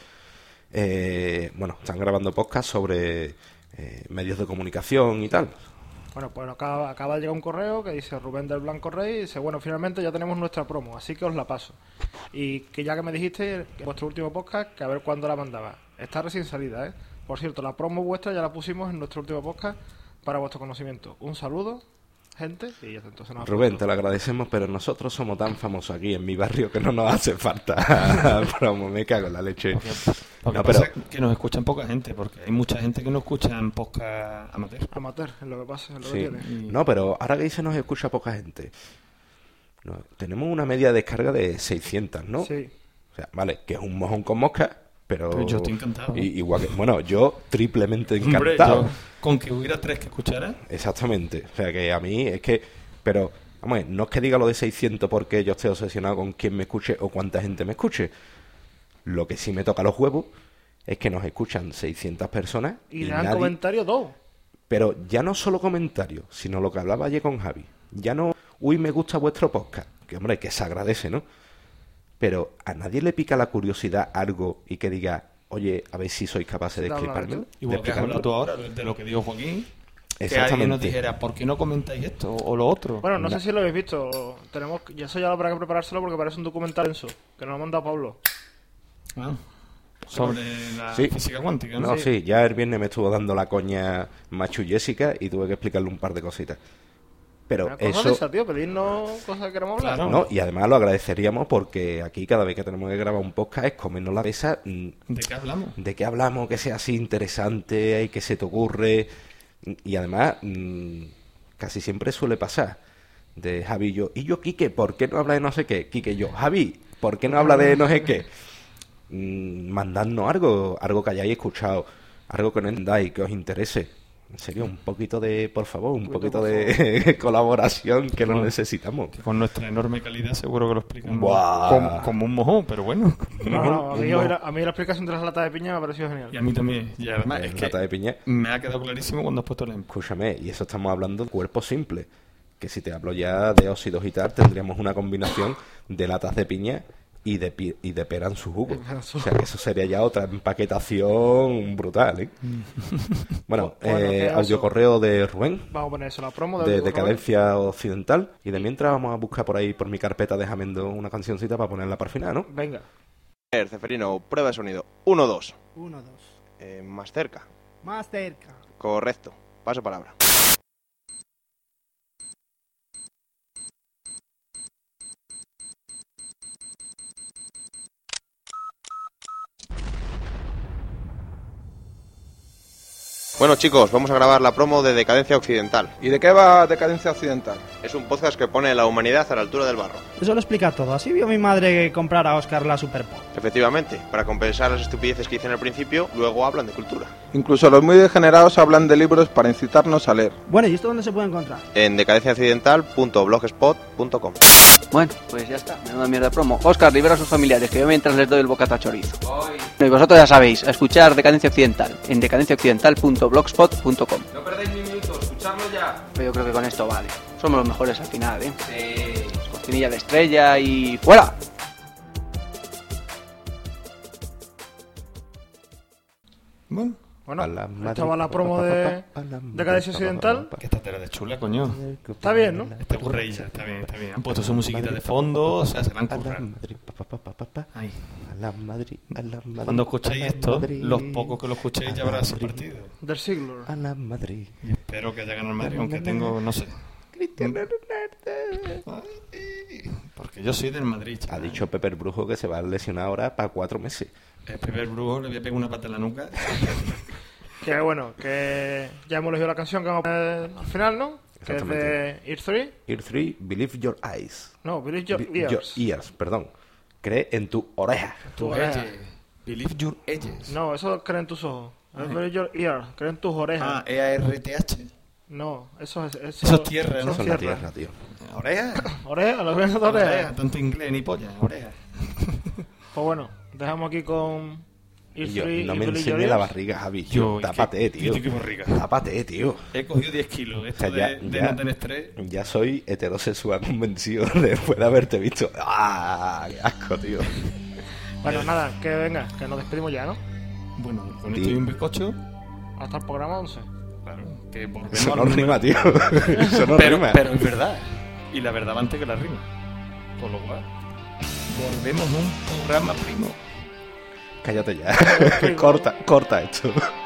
eh, bueno, están grabando podcast sobre eh, medios de comunicación y tal. Bueno, pues acaba, acaba de llegar un correo que dice Rubén del Blanco Rey y dice, bueno, finalmente ya tenemos nuestra promo, así que os la paso. Y que ya que me dijiste, en vuestro último podcast, que a ver cuándo la mandaba. Está recién salida, ¿eh? Por cierto, la promo vuestra ya la pusimos en nuestro último podcast para vuestro conocimiento. Un saludo, gente, y ya está, entonces nos Rubén, te lo agradecemos, pero nosotros somos tan famosos aquí en mi barrio que no nos hace falta promo, me cago en la leche. Lo que No, pasa pero- es que nos escuchan poca gente, porque hay mucha gente que no escucha en podcast amateur. Amateur, es lo que pasa, es lo Sí. que tiene. Y- No, pero ahora que dice nos escucha poca gente. No, tenemos una media de descarga de seiscientas, ¿no? Sí. O sea, vale, que es un mojón con mosca, pero... Pero yo estoy encantado. Y- igual que, bueno, yo triplemente Hombre, encantado. yo, con que hubiera tres que escucharan, Exactamente. O sea, que a mí es que... Pero, vamos, a ver, no es que diga lo de seiscientos porque yo esté obsesionado con quién me escuche o cuánta gente me escuche. Lo que sí me toca los huevos es que nos escuchan seiscientas personas Y y, dejan nadie... comentarios dos. Pero ya no solo comentarios, sino lo que hablaba ayer con Javi. Ya no, uy, me gusta vuestro podcast. Que, hombre, que se agradece, ¿no? Pero a nadie le pica la curiosidad algo y que diga, oye, a ver si sois capaces de De hablar explicármelo. esto. de igual que has hablado explicármelo. tú ahora de lo que dijo Joaquín, que alguien Exactamente. nos dijera, ¿por qué no comentáis esto o lo otro? Bueno, no Na- sé si lo habéis visto. Tenemos, ya eso ya habrá que preparárselo porque parece un documental denso, que nos ha mandado Pablo. Ah, sobre la Sí. física cuántica, ¿no? No, sí, ya el viernes me estuvo dando la coña Machu Jessica y tuve que explicarle un par de cositas. Pero Una cosa eso... de esa, tío, pedirnos cosas que queremos hablar. Claro. No, y además lo agradeceríamos porque aquí cada vez que tenemos que grabar un podcast es comernos la cabeza. mm, ¿De qué hablamos? ¿De qué hablamos? Que sea así interesante y que se te ocurre. Y además, mm, casi siempre suele pasar. De Javi y yo. Y yo, Quique, ¿por qué no habla de no sé qué? Quique y yo, Javi, ¿por qué no habla de no sé qué? Mm, mandadnos algo, algo que hayáis escuchado, algo que no entendáis, que os interese. En serio, un poquito de, por favor, un poquito de colaboración que lo Bueno. necesitamos. Que con nuestra enorme calidad seguro que lo explican Buah. como, como un mojón, pero bueno. No, no, a, mí, Un- hoy la, a mí la explicación de las latas de piña me ha parecido genial. Y a mí también. Y además es Lata de que piña. me ha quedado clarísimo cuando has puesto el ejemplo. Escúchame, y eso estamos hablando de cuerpo simple. Que si te hablo ya de óxidos y tal, tendríamos una combinación de latas de piña y de, pi- y de pera en su jugo. pera en su O sea, que eso sería ya otra empaquetación brutal, ¿eh? Bueno, Bueno, eh, queda audio eso. correo de Rubén, Vamos a poner eso, la promo de, de Rubén. Decadencia Occidental. Y de mientras vamos a buscar por ahí, por mi carpeta de Jamendo, una cancioncita para ponerla para el final, ¿no? Venga. Ceferino, prueba de sonido. uno, dos. Uno, dos. Eh, más cerca. Más cerca. Correcto. Paso palabra. Bueno chicos, vamos a grabar la promo de Decadencia Occidental. ¿Y de qué va Decadencia Occidental? Es un podcast que pone la humanidad a la altura del barro. Eso lo explica todo. Así vio mi madre comprar a Oscar la Super Pop. Efectivamente, para compensar las estupideces que hice en el principio, luego hablan de cultura. Incluso los muy degenerados hablan de libros para incitarnos a leer. Bueno, ¿y esto dónde se puede encontrar? En decadencia occidental punto blogspot punto com. Bueno, pues ya está, menuda mierda de promo. Oscar, libera a sus familiares, que yo mientras les doy el bocata chorizo. Y vosotros ya sabéis, a escuchar Decadencia Occidental, en decadencia occidental punto blogspot punto com. No perdéis ni un minuto, escuchadlo ya. Pero yo creo que con esto vale. Somos los mejores al final, ¿eh? Sí. Cortinilla de estrella y... ¡fuera! Bueno, Bueno, A la madre, esta va la promo pa, pa, de pa, pa, a la madre, Decadencia pa, pa, pa, Occidental. pa, que esta tela de chula, coño. Está bien, ¿no? Está curreilla, está bien, está bien. Han puesto su musiquita de fondo, o sea, se la han A la currado. Madrid, pa, pa, pa, pa, pa, pa. Ay. A la Madrid, a la Madrid. Cuando a escuchéis la esto, Madrid, los pocos que lo escuchéis ya habrá ese Madrid, partido. Del siglo. A la Madrid. Y espero que haya ganado el Madrid, aunque tengo, no sé. Cristiano Ronaldo. Porque yo soy del Madrid, Ha chaval. dicho Pepe el Brujo que se va a lesionar ahora para cuatro meses. El primer brujo le voy a pegar una pata en la nuca. Que bueno, que ya hemos elegido la canción que vamos a poner al final, ¿no? Que es de Ear tres. Ear tres, Believe Your Eyes. No, Believe Your Be- Ears. Your ears, perdón. Cree en tu oreja. Tu Tu oreja. edge. Believe your edges. No, eso cree en tus ojos. Es Believe Your Ear, cree en tus orejas. Ah, E A R T H. No, eso es... Eso, Eso es tierra, ¿no? eso Eso es es la tierra. tierra, tío. Oreja. Oreja, lo que es de oreja. Oreja. Tanto inglés ni polla. Oreja. Pues bueno, dejamos aquí con Ear Y yo, tres no y me Believe Your enseñe la Ears. barriga, Javi. Yo, Tápate, ¿qué- tío. qué- qué barriga? Tápate, tío. He cogido diez kilos. Esto O sea, ya- de, de ya- no tener estrés. Ya soy heterosexual convencido después de haberte visto. ¡Ah! ¡Qué asco, tío! Bueno, nada, que venga, que nos despedimos ya, ¿no? Bueno, con Sí. esto y un bizcocho. Hasta el programa once. Claro, que volvemos Eso al no número- rima, tío. Eso no pero, rima. pero es verdad. Y la verdad va antes que la rima. Con lo cual, volvemos a un programa primo. Cállate ya. corta, corta esto.